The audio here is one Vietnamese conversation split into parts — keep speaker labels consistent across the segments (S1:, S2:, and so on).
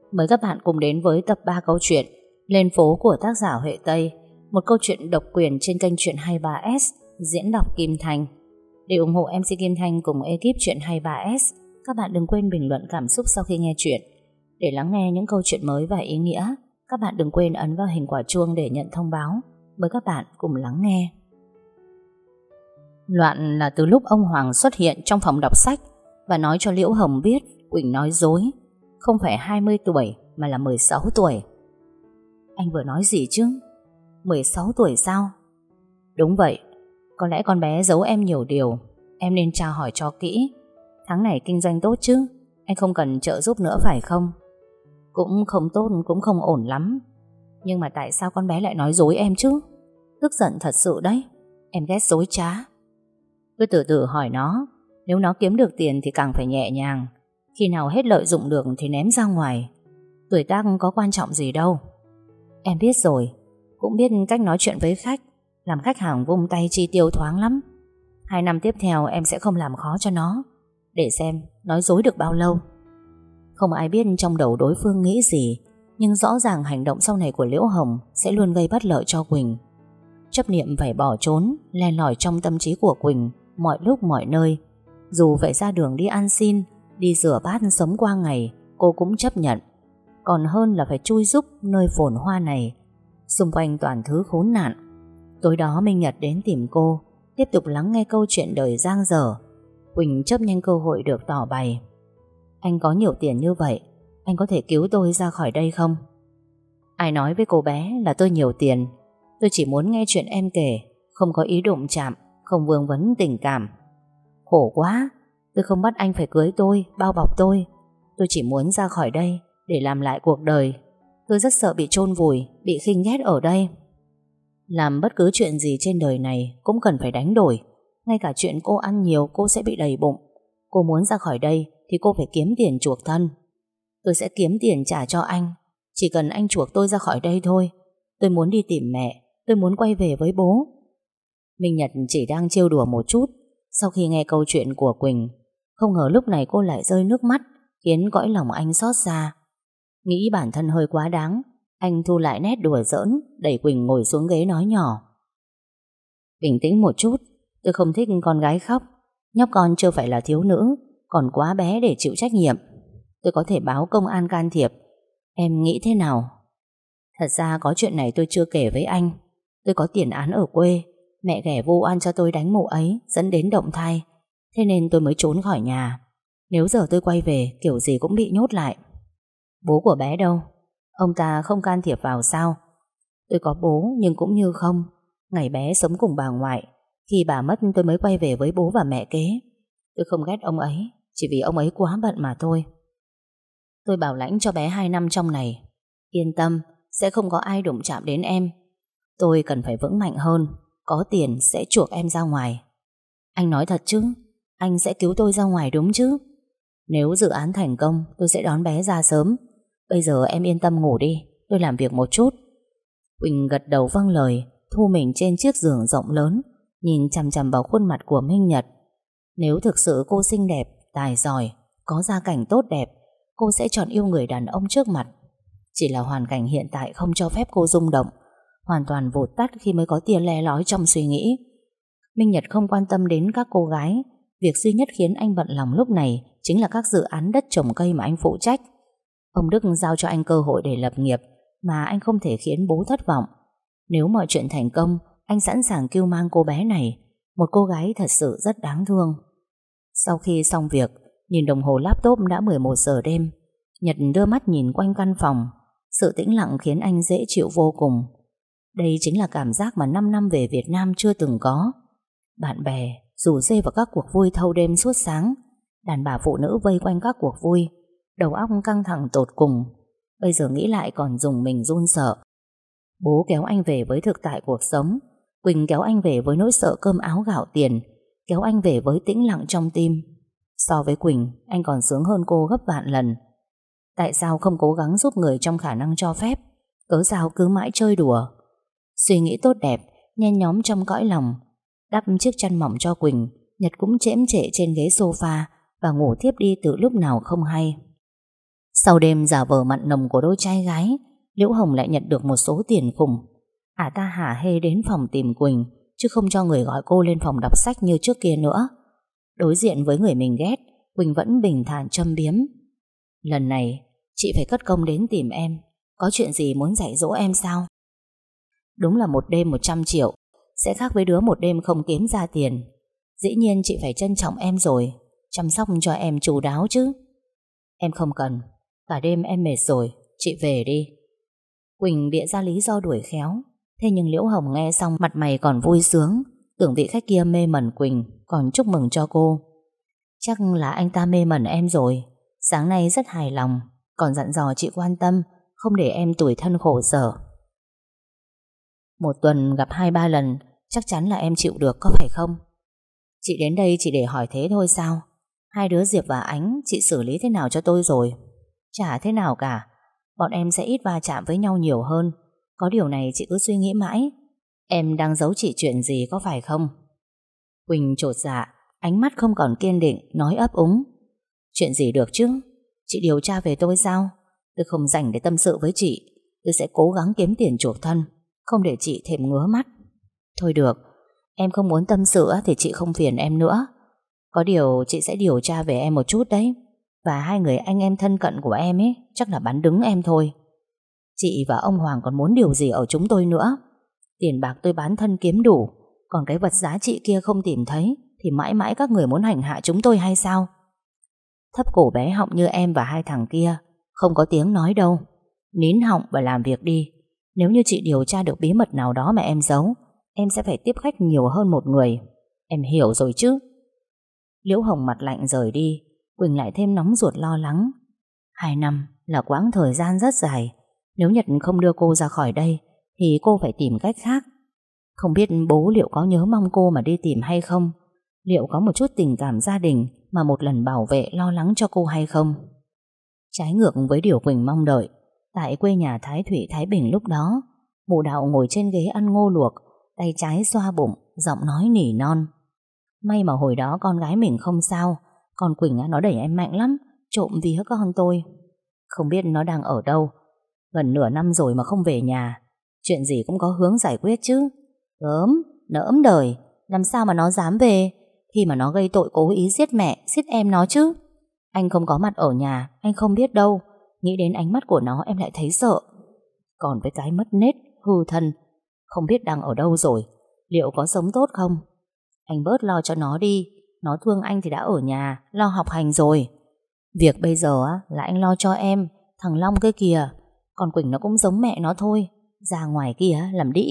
S1: Mời các bạn cùng đến với tập 3 câu chuyện Lên phố của tác giả Huệ Tây, một câu chuyện độc quyền trên kênh Chuyện 23S, diễn đọc Kim Thanh. Để ủng hộ MC Kim Thanh cùng ekip Chuyện 23S, các bạn đừng quên bình luận cảm xúc sau khi nghe chuyện. Để lắng nghe những câu chuyện mới và ý nghĩa, các bạn đừng quên ấn vào hình quả chuông để nhận thông báo. Mời các bạn cùng lắng nghe. Loạn là từ lúc ông Hoàng xuất hiện trong phòng đọc sách và nói cho Liễu Hồng biết Quỳnh nói dối, không phải 20 tuổi mà là 16 tuổi. Anh vừa nói gì chứ? 16 tuổi sao? Đúng vậy. Có lẽ con bé giấu em nhiều điều. Em nên tra hỏi cho kỹ. Tháng này kinh doanh tốt chứ? Anh không cần trợ giúp nữa phải không? Cũng không tốt, cũng không ổn lắm. Nhưng mà tại sao con bé lại nói dối em chứ? Tức giận thật sự đấy. Em ghét dối trá. Cứ từ từ hỏi nó. Nếu nó kiếm được tiền thì càng phải nhẹ nhàng. Khi nào hết lợi dụng được thì ném ra ngoài. Tuổi tác có quan trọng gì đâu. Em biết rồi. Cũng biết cách nói chuyện với khách, làm khách hàng vung tay chi tiêu thoáng lắm. 2 năm tiếp theo em sẽ không làm khó cho nó. Để xem nói dối được bao lâu. Không ai biết trong đầu đối phương nghĩ gì, nhưng rõ ràng hành động sau này của Liễu Hồng sẽ luôn gây bất lợi cho Quỳnh. Chấp niệm phải bỏ trốn len lỏi trong tâm trí của Quỳnh mọi lúc mọi nơi. Dù phải ra đường đi ăn xin, đi rửa bát sống qua ngày, cô cũng chấp nhận. Còn hơn là phải chui rúc nơi phồn hoa này. Xung quanh toàn thứ khốn nạn. Tối đó Minh Nhật đến tìm cô, tiếp tục lắng nghe câu chuyện đời dang dở. Quỳnh chấp nhanh cơ hội được tỏ bày. Anh có nhiều tiền như vậy, anh có thể cứu tôi ra khỏi đây không? Ai nói với cô bé là tôi nhiều tiền? Tôi chỉ muốn nghe chuyện em kể, không có ý đụng chạm, không vương vấn tình cảm. Khổ quá. Tôi không bắt anh phải cưới tôi, bao bọc tôi. Tôi chỉ muốn ra khỏi đây để làm lại cuộc đời. Tôi rất sợ bị chôn vùi, bị khinh ghét ở đây. Làm bất cứ chuyện gì trên đời này cũng cần phải đánh đổi. Ngay cả chuyện cô ăn nhiều cô sẽ bị đầy bụng. Cô muốn ra khỏi đây thì cô phải kiếm tiền chuộc thân. Tôi sẽ kiếm tiền trả cho anh. Chỉ cần anh chuộc tôi ra khỏi đây thôi. Tôi muốn đi tìm mẹ. Tôi muốn quay về với bố. Minh Nhật chỉ đang trêu đùa một chút. Sau khi nghe câu chuyện của Quỳnh, không ngờ lúc này cô lại rơi nước mắt, khiến cõi lòng anh xót xa. Nghĩ bản thân hơi quá đáng, anh thu lại nét đùa giỡn, đẩy Quỳnh ngồi xuống ghế nói nhỏ. Bình tĩnh một chút. Tôi không thích con gái khóc. Nhóc con chưa phải là thiếu nữ, còn quá bé để chịu trách nhiệm. Tôi có thể báo công an can thiệp. Em nghĩ thế nào? Thật ra có chuyện này tôi chưa kể với anh. Tôi có tiền án ở quê. Mẹ ghẻ vu oan cho tôi đánh mụ ấy, dẫn đến động thai. Thế nên tôi mới trốn khỏi nhà. Nếu giờ tôi quay về, kiểu gì cũng bị nhốt lại. Bố của bé đâu? Ông ta không can thiệp vào sao? Tôi có bố nhưng cũng như không. Ngày bé sống cùng bà ngoại. Khi bà mất tôi mới quay về với bố và mẹ kế. Tôi không ghét ông ấy, chỉ vì ông ấy quá bận mà thôi. Tôi bảo lãnh cho bé 2 năm trong này. Yên tâm, sẽ không có ai đụng chạm đến em. Tôi cần phải vững mạnh hơn. Có tiền sẽ chuộc em ra ngoài. Anh nói thật chứ? Anh sẽ cứu tôi ra ngoài đúng chứ? Nếu dự án thành công, tôi sẽ đón bé ra sớm. Bây giờ em yên tâm ngủ đi, tôi làm việc một chút. Quỳnh gật đầu vâng lời, thu mình trên chiếc giường rộng lớn, nhìn chằm chằm vào khuôn mặt của Minh Nhật. Nếu thực sự cô xinh đẹp, tài giỏi, có gia cảnh tốt đẹp, cô sẽ chọn yêu người đàn ông trước mặt. Chỉ là hoàn cảnh hiện tại không cho phép cô rung động, hoàn toàn vụt tắt khi mới có tia le lói trong suy nghĩ. Minh Nhật không quan tâm đến các cô gái. Việc duy nhất khiến anh bận lòng lúc này chính là các dự án đất trồng cây mà anh phụ trách. Ông Đức giao cho anh cơ hội để lập nghiệp, mà anh không thể khiến bố thất vọng. Nếu mọi chuyện thành công, anh sẵn sàng cưu mang cô bé này, một cô gái thật sự rất đáng thương. Sau khi xong việc, nhìn đồng hồ laptop đã 11 giờ đêm. Nhật đưa mắt nhìn quanh căn phòng. Sự tĩnh lặng khiến anh dễ chịu vô cùng. Đây chính là cảm giác mà 5 năm về Việt Nam chưa từng có. Bạn bè rủ rê vào các cuộc vui thâu đêm suốt sáng. Đàn bà phụ nữ vây quanh các cuộc vui. Đầu óc căng thẳng tột cùng. Bây giờ nghĩ lại còn dùng mình run sợ. Bố kéo anh về với thực tại cuộc sống. Quỳnh kéo anh về với nỗi sợ cơm áo gạo tiền. Kéo anh về với tĩnh lặng trong tim. So với Quỳnh, anh còn sướng hơn cô gấp vạn lần. Tại sao không cố gắng giúp người trong khả năng cho phép? Cớ sao cứ mãi chơi đùa? Suy nghĩ tốt đẹp nhen nhóm trong cõi lòng. Đắp chiếc chăn mỏng cho Quỳnh, Nhật cũng chễm chệ trên ghế sofa và ngủ thiếp đi từ lúc nào không hay. Sau đêm giả vờ mặn nồng của đôi trai gái, Liễu Hồng lại nhận được một số tiền khủng. Ta hả hê đến phòng tìm Quỳnh, chứ không cho người gọi cô lên phòng đọc sách như trước kia nữa. Đối diện với người mình ghét, Quỳnh vẫn bình thản châm biếm. Lần này chị phải cất công đến tìm em. Có chuyện gì muốn dạy dỗ em sao? Đúng là một đêm 100 triệu sẽ khác với đứa một đêm không kiếm ra tiền. Dĩ nhiên chị phải trân trọng em rồi, chăm sóc cho em chu đáo chứ. Em không cần, cả đêm em mệt rồi, chị về đi. Quỳnh bịa ra lý do đuổi khéo. Thế nhưng Liễu Hồng nghe xong mặt mày còn vui sướng, tưởng vị khách kia mê mẩn Quỳnh, còn chúc mừng cho cô. Chắc là anh ta mê mẩn em rồi. Sáng nay rất hài lòng, còn dặn dò chị quan tâm, không để em tủi thân khổ sở. Một tuần gặp 2-3 lần, chắc chắn là em chịu được có phải không? Chị đến đây chỉ để hỏi thế thôi sao? Hai đứa Diệp và Ánh chị xử lý thế nào cho tôi rồi? Chả thế nào cả. Bọn em sẽ ít va chạm với nhau nhiều hơn. Có điều này chị cứ suy nghĩ mãi. Em đang giấu chị chuyện gì có phải không? Quỳnh chột dạ, ánh mắt không còn kiên định, nói ấp úng. Chuyện gì được chứ? Chị điều tra về tôi sao? Tôi không rảnh để tâm sự với chị. Tôi sẽ cố gắng kiếm tiền chuộc thân, không để chị thèm ngứa mắt. Thôi được, em không muốn tâm sự thì chị không phiền em nữa. Có điều chị sẽ điều tra về em một chút đấy. Và hai người anh em thân cận của em ấy chắc là bán đứng em thôi. Chị và ông Hoàng còn muốn điều gì ở chúng tôi nữa? Tiền bạc tôi bán thân kiếm đủ, còn cái vật giá trị kia không tìm thấy thì mãi mãi các người muốn hành hạ chúng tôi hay sao? Thấp cổ bé họng như em và hai thằng kia không có tiếng nói đâu. Nín họng và làm việc đi. Nếu như chị điều tra được bí mật nào đó mà em giấu, em sẽ phải tiếp khách nhiều hơn một người. Em hiểu rồi chứ? Liễu Hồng mặt lạnh rời đi. Quỳnh lại thêm nóng ruột lo lắng. 2 năm là quãng thời gian rất dài. Nếu Nhật không đưa cô ra khỏi đây thì cô phải tìm cách khác. Không biết bố liệu có nhớ mong cô mà đi tìm hay không? Liệu có một chút tình cảm gia đình mà một lần bảo vệ lo lắng cho cô hay không? Trái ngược với điều Quỳnh mong đợi, tại quê nhà Thái Thụy Thái Bình lúc đó, mụ Đạo ngồi trên ghế ăn ngô luộc, tay trái xoa bụng, giọng nói nỉ non. May mà hồi đó con gái mình không sao, còn Quỳnh nó đẩy em mạnh lắm, trộm vía con tôi. Không biết nó đang ở đâu. Gần nửa năm rồi mà không về nhà. Chuyện gì cũng có hướng giải quyết chứ. Gớm, nỡm đời, làm sao mà nó dám về khi mà nó gây tội cố ý giết mẹ, giết em nó chứ. Anh không có mặt ở nhà, anh không biết đâu. Nghĩ đến ánh mắt của nó em lại thấy sợ. Còn với cái mất nết, hư thân, không biết đang ở đâu rồi, liệu có sống tốt không? Anh bớt lo cho nó đi. Nó thương anh thì đã ở nhà lo học hành rồi. Việc bây giờ là anh lo cho em. Thằng Long cái kìa, còn Quỳnh nó cũng giống mẹ nó thôi, ra ngoài kia làm đĩ.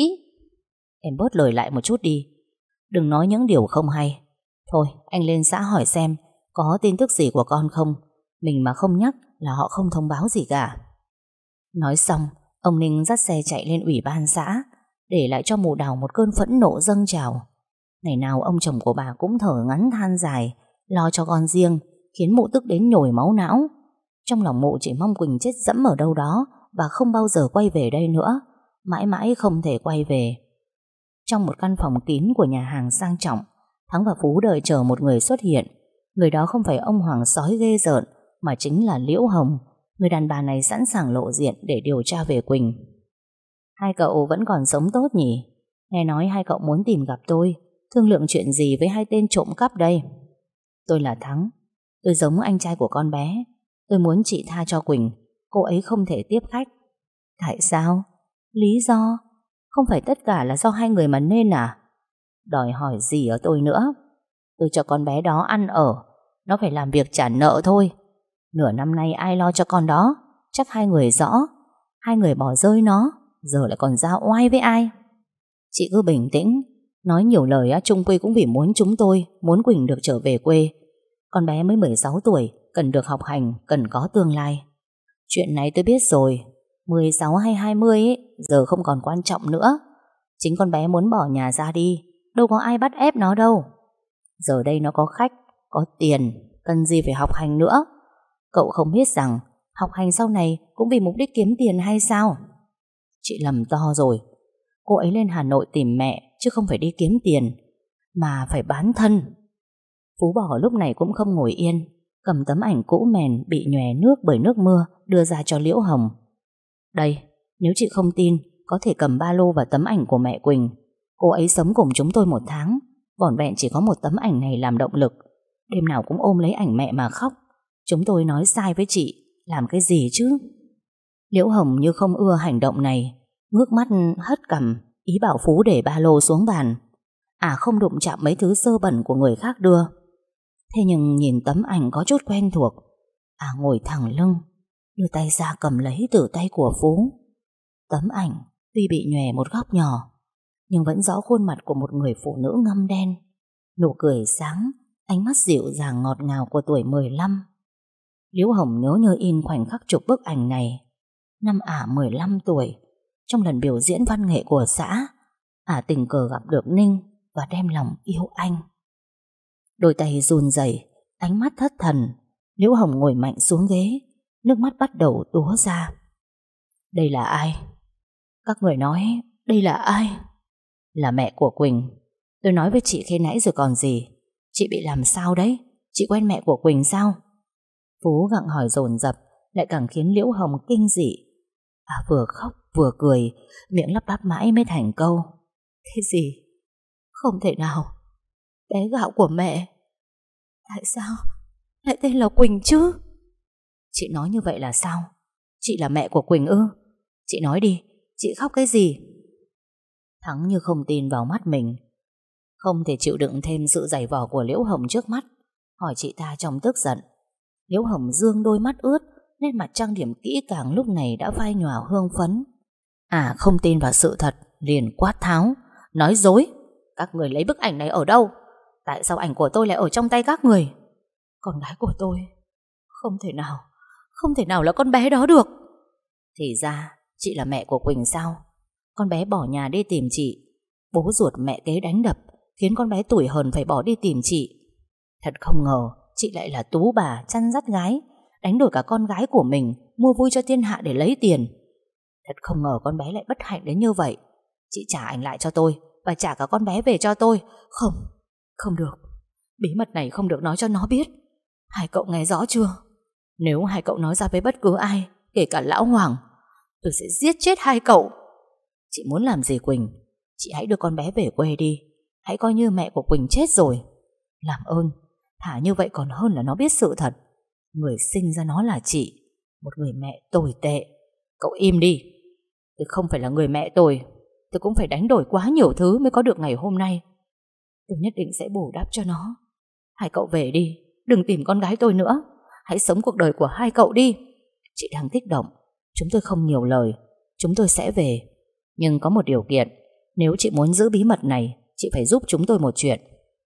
S1: Em bớt lời lại một chút đi, đừng nói những điều không hay. Thôi anh lên xã hỏi xem có tin tức gì của con không. Mình mà không nhắc là họ không thông báo gì cả. Nói xong, ông Ninh dắt xe chạy lên ủy ban xã, để lại cho mụ Đào một cơn phẫn nộ dâng trào. Ngày nào ông chồng của bà cũng thở ngắn than dài, lo cho con riêng, khiến mụ tức đến nhồi máu não. Trong lòng mụ chỉ mong Quỳnh chết dẫm ở đâu đó và không bao giờ quay về đây nữa, mãi mãi không thể quay về. Trong một căn phòng kín của nhà hàng sang trọng, Thắng và Phú đợi chờ một người xuất hiện. Người đó không phải ông Hoàng sói ghê rợn, mà chính là Liễu Hồng. Người đàn bà này sẵn sàng lộ diện để điều tra về Quỳnh. Hai cậu vẫn còn sống tốt nhỉ? Nghe nói hai cậu muốn tìm gặp tôi, thương lượng chuyện gì với hai tên trộm cắp đây? Tôi là Thắng. Tôi giống anh trai của con bé. Tôi muốn chị tha cho Quỳnh. Cô ấy không thể tiếp khách. Tại sao? Lý do? Không phải tất cả là do hai người mà nên à? Đòi hỏi gì ở tôi nữa? Tôi cho con bé đó ăn ở, nó phải làm việc trả nợ thôi. Nửa năm nay ai lo cho con đó? Chắc hai người rõ. Hai người bỏ rơi nó, giờ lại còn ra oai với ai? Chị cứ bình tĩnh. Nói nhiều lời chung quy cũng vì muốn chúng tôi, muốn Quỳnh được trở về quê. Con bé mới 16 tuổi, cần được học hành, cần có tương lai. Chuyện này tôi biết rồi. 16 hay 20 ấy, giờ không còn quan trọng nữa. Chính con bé muốn bỏ nhà ra đi, đâu có ai bắt ép nó đâu. Giờ đây nó có khách, có tiền, cần gì phải học hành nữa. Cậu không biết rằng học hành sau này cũng vì mục đích kiếm tiền hay sao? Chị lầm to rồi. Cô ấy lên Hà Nội tìm mẹ, chứ không phải đi kiếm tiền, mà phải bán thân. Phú Bỏ lúc này cũng không ngồi yên. cầm tấm ảnh cũ mèn bị nhòe nước bởi nước mưa đưa ra cho Liễu Hồng. Đây, nếu chị không tin, có thể cầm ba lô và tấm ảnh của mẹ Quỳnh. Cô ấy sống cùng chúng tôi 1 tháng, vỏn vẹn chỉ có một tấm ảnh này làm động lực. Đêm nào cũng ôm lấy ảnh mẹ mà khóc. Chúng tôi nói sai với chị, làm cái gì chứ? Liễu Hồng như không ưa hành động này, ngước mắt hất cằm, ý bảo Phú để ba lô xuống bàn. Không đụng chạm mấy thứ sơ bẩn của người khác đưa. Thế nhưng nhìn tấm ảnh có chút quen thuộc. Ngồi thẳng lưng, đưa tay ra cầm lấy từ tay của Phú. Tấm ảnh tuy bị nhòe một góc nhỏ, nhưng vẫn rõ khuôn mặt của một người phụ nữ ngăm đen, nụ cười sáng, ánh mắt dịu dàng ngọt ngào của tuổi 15. Liễu Hồng nhớ như in khoảnh khắc chụp bức ảnh này. Năm 15 tuổi, trong lần biểu diễn văn nghệ của xã, tình cờ gặp được Ninh và đem lòng yêu anh. Đôi tay run rẩy, ánh mắt thất thần, Liễu Hồng ngồi mạnh xuống ghế, nước mắt bắt đầu túa ra. Đây là ai? Các người nói đây là ai? Là mẹ của Quỳnh. Tôi nói với chị khi nãy rồi còn gì. Chị bị làm sao đấy? Chị quen mẹ của Quỳnh sao? Phú gặng hỏi dồn dập, lại càng khiến Liễu Hồng kinh dị. Vừa khóc vừa cười, miệng lắp bắp mãi mới thành câu. Cái gì? Không thể nào. Bé gạo của mẹ. Tại sao lại tên là Quỳnh chứ? Chị nói như vậy là sao? Chị là mẹ của Quỳnh ư? Chị nói đi, chị khóc cái gì? Thắng như không tin vào mắt mình, không thể chịu đựng thêm sự giày vò của Liễu Hồng trước mắt, hỏi chị ta trong tức giận. Liễu Hồng dương đôi mắt ướt, nét mặt trang điểm kỹ càng lúc này đã phai nhòa hương phấn. Không tin vào sự thật, liền quát tháo. Nói dối. Các người lấy bức ảnh này ở đâu? Tại sao ảnh của tôi lại ở trong tay các người? Con gái của tôi. Không thể nào là con bé đó được. Thì ra chị là mẹ của Quỳnh sao? Con bé bỏ nhà đi tìm chị, bố ruột mẹ kế đánh đập, khiến con bé tủi hờn phải bỏ đi tìm chị. Thật không ngờ chị lại là tú bà chăn dắt gái, đánh đổi cả con gái của mình, mua vui cho thiên hạ để lấy tiền. Thật không ngờ con bé lại bất hạnh đến như vậy. Chị trả ảnh lại cho tôi, và trả cả con bé về cho tôi. Không được. Bí mật này không được nói cho nó biết. Hai cậu nghe rõ chưa? Nếu hai cậu nói ra với bất cứ ai, kể cả Lão Hoàng, tôi sẽ giết chết hai cậu. Chị muốn làm gì Quỳnh? Chị hãy đưa con bé về quê đi. Hãy coi như mẹ của Quỳnh chết rồi. Làm ơn, thả như vậy còn hơn là nó biết sự thật. Người sinh ra nó là chị, một người mẹ tồi tệ. Cậu im đi. Tôi không phải là người mẹ tôi cũng phải đánh đổi quá nhiều thứ mới có được ngày hôm nay. Tôi nhất định sẽ bù đắp cho nó. Hai cậu về đi, đừng tìm con gái tôi nữa. Hãy sống cuộc đời của hai cậu đi. Chị đang kích động, chúng tôi không nhiều lời. Chúng tôi sẽ về, nhưng có một điều kiện. Nếu chị muốn giữ bí mật này, chị phải giúp chúng tôi một chuyện.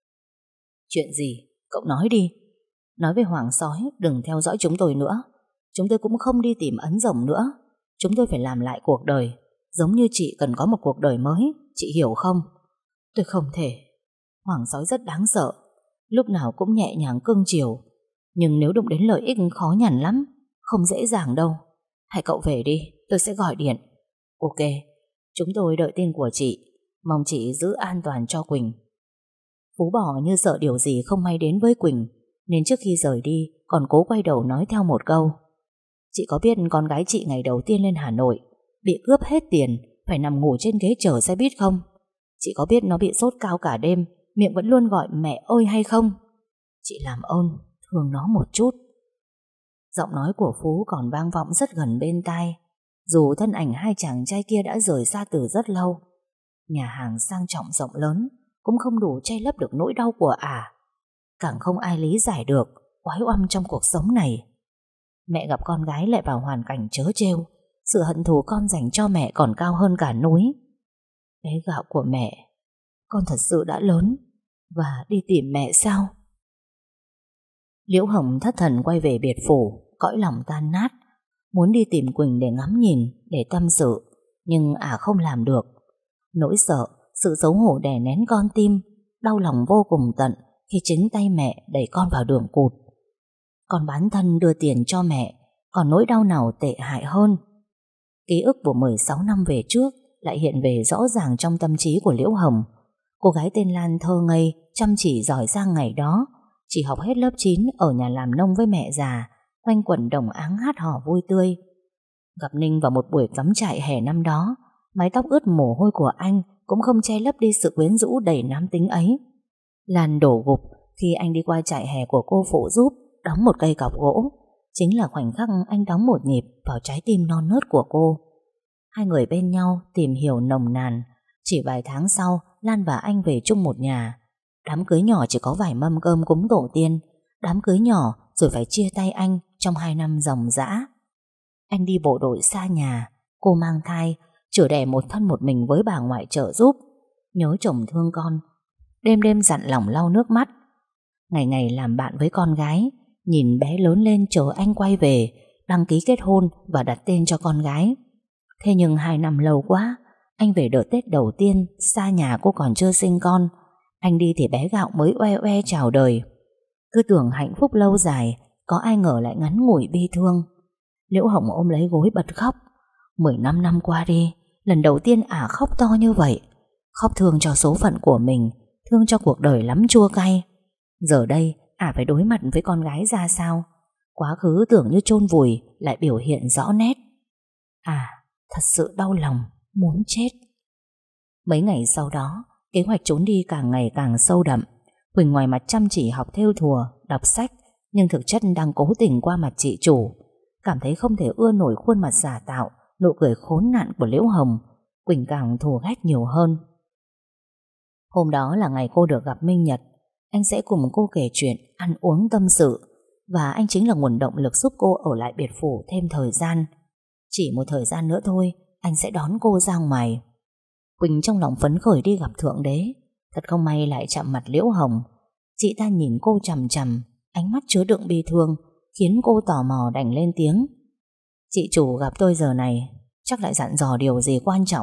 S1: Chuyện gì? Cậu nói đi. Nói với Hoàng Sói đừng theo dõi chúng tôi nữa. Chúng tôi cũng không đi tìm ấn rồng nữa. Chúng tôi phải làm lại cuộc đời, giống như chị cần có một cuộc đời mới. Chị hiểu không? Tôi không thể. Hoàng Sói rất đáng sợ, lúc nào cũng nhẹ nhàng cưng chiều, nhưng nếu đụng đến lợi ích khó nhằn lắm. Không dễ dàng đâu. Hãy cậu về đi, tôi sẽ gọi điện. Ok, chúng tôi đợi tin của chị. Mong chị giữ an toàn cho Quỳnh. Phú bỏ như sợ điều gì không may đến với Quỳnh, nên trước khi rời đi còn cố quay đầu nói theo một câu. Chị có biết con gái chị ngày đầu tiên lên Hà Nội bị cướp hết tiền, phải nằm ngủ trên ghế chờ xe buýt không? Chị có biết nó bị sốt cao cả đêm, miệng vẫn luôn gọi mẹ ơi hay không? Chị làm ơn thương nó một chút. Giọng nói của Phú còn vang vọng rất gần bên tai, dù thân ảnh hai chàng trai kia đã rời xa từ rất lâu. Nhà hàng sang trọng rộng lớn cũng không đủ che lấp được nỗi đau của càng không ai lý giải được oái oăm trong cuộc sống này. Mẹ gặp con gái lại vào hoàn cảnh trớ trêu, sự hận thù con dành cho mẹ còn cao hơn cả núi. Bé gạo của mẹ, con thật sự đã lớn và đi tìm mẹ sao? Liễu Hồng thất thần quay về biệt phủ, cõi lòng tan nát, muốn đi tìm Quỳnh để ngắm nhìn, để tâm sự, nhưng không làm được. Nỗi sợ, sự xấu hổ đè nén con tim, đau lòng vô cùng tận khi chính tay mẹ đẩy con vào đường cụt. Con bán thân đưa tiền cho mẹ, còn nỗi đau nào tệ hại hơn. Ký ức của 16 năm về trước lại hiện về rõ ràng trong tâm trí của Liễu Hồng. Cô gái tên Lan thơ ngây, chăm chỉ giỏi giang ngày đó Chỉ học hết lớp 9 ở nhà làm nông với mẹ già, quanh quẩn đồng áng hát hò vui tươi. Gặp Ninh vào một buổi cắm trại hè năm đó, mái tóc ướt mồ hôi của anh cũng không che lấp đi sự quyến rũ đầy nam tính ấy. Lan đổ gục khi anh đi qua trại hè của cô phụ giúp đóng một cây cọc gỗ. Chính là khoảnh khắc anh đóng một nhịp vào trái tim non nớt của cô. Hai người bên nhau tìm hiểu nồng nàn. Chỉ vài tháng sau, Lan và anh về chung một nhà. Đám cưới nhỏ chỉ có vài mâm cơm cúng tổ tiên. Đám cưới nhỏ rồi phải chia tay anh trong 2 năm ròng rã. Anh đi bộ đội xa nhà, cô mang thai, chữa đẻ một thân một mình với bà ngoại trợ giúp. Nhớ chồng thương con, đêm đêm dặn lòng lau nước mắt. Ngày ngày làm bạn với con gái, nhìn bé lớn lên chờ anh quay về, đăng ký kết hôn và đặt tên cho con gái. Thế nhưng 2 năm lâu quá, anh về đợt Tết đầu tiên, xa nhà cô còn chưa sinh con. Anh đi thì bé Gạo mới oe oe chào đời. Cứ tưởng hạnh phúc lâu dài, có ai ngờ lại ngắn ngủi bi thương. Liễu Hồng ôm lấy gối bật khóc. 15 năm qua đi, lần đầu tiên ả khóc to như vậy. Khóc thương cho số phận của mình, thương cho cuộc đời lắm chua cay. Giờ đây ả phải đối mặt với con gái ra sao. Quá khứ tưởng như chôn vùi lại biểu hiện rõ nét. Thật sự đau lòng, muốn chết. Mấy ngày sau đó, kế hoạch trốn đi càng ngày càng sâu đậm. Quỳnh ngoài mặt chăm chỉ học thêu thùa, đọc sách, nhưng thực chất đang cố tình qua mặt chị chủ. Cảm thấy không thể ưa nổi khuôn mặt giả tạo, nụ cười khốn nạn của Liễu Hồng, Quỳnh càng thù ghét nhiều hơn. Hôm đó là ngày cô được gặp Minh Nhật. Anh sẽ cùng cô kể chuyện, ăn uống tâm sự, và anh chính là nguồn động lực giúp cô ở lại biệt phủ thêm thời gian. Chỉ một thời gian nữa thôi, anh sẽ đón cô ra ngoài. Quỳnh trong lòng phấn khởi đi gặp Thượng Đế. Thật không may lại chạm mặt Liễu Hồng. Chị ta nhìn cô chằm chằm, ánh mắt chứa đựng bi thương, khiến cô tò mò đành lên tiếng. Chị chủ gặp tôi giờ này, chắc lại dặn dò điều gì quan trọng.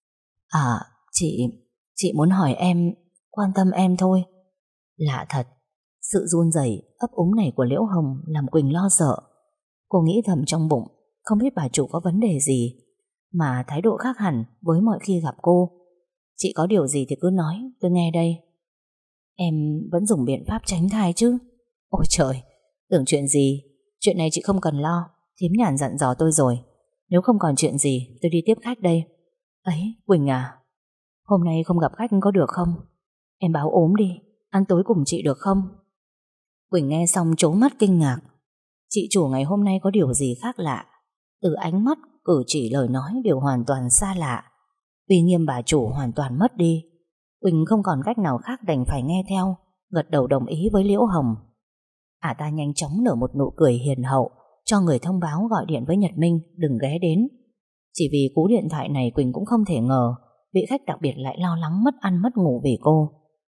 S1: Chị muốn hỏi em, quan tâm em thôi. Lạ thật, sự run rẩy ấp úng này của Liễu Hồng làm Quỳnh lo sợ. Cô nghĩ thầm trong bụng, không biết bà chủ có vấn đề gì mà thái độ khác hẳn với mọi khi gặp cô. Chị có điều gì thì cứ nói, tôi nghe đây. Em vẫn dùng biện pháp tránh thai chứ? Ôi trời, tưởng chuyện gì. Chuyện này chị không cần lo, thím Nhàn dặn dò tôi rồi. Nếu không còn chuyện gì, tôi đi tiếp khách đây. Ấy, Quỳnh à, hôm nay không gặp khách có được không? Em báo ốm đi, ăn tối cùng chị được không? Quỳnh nghe xong trố mắt kinh ngạc. Chị chủ ngày hôm nay có điều gì khác lạ. Từ ánh mắt, cử chỉ, lời nói đều hoàn toàn xa lạ. Uy nghiêm bà chủ hoàn toàn mất đi. Quỳnh không còn cách nào khác đành phải nghe theo, gật đầu đồng ý với Liễu Hồng. Ta nhanh chóng nở một nụ cười hiền hậu, cho người thông báo gọi điện với Nhật Minh đừng ghé đến. Chỉ vì cú điện thoại này Quỳnh cũng không thể ngờ vị khách đặc biệt lại lo lắng mất ăn mất ngủ vì cô.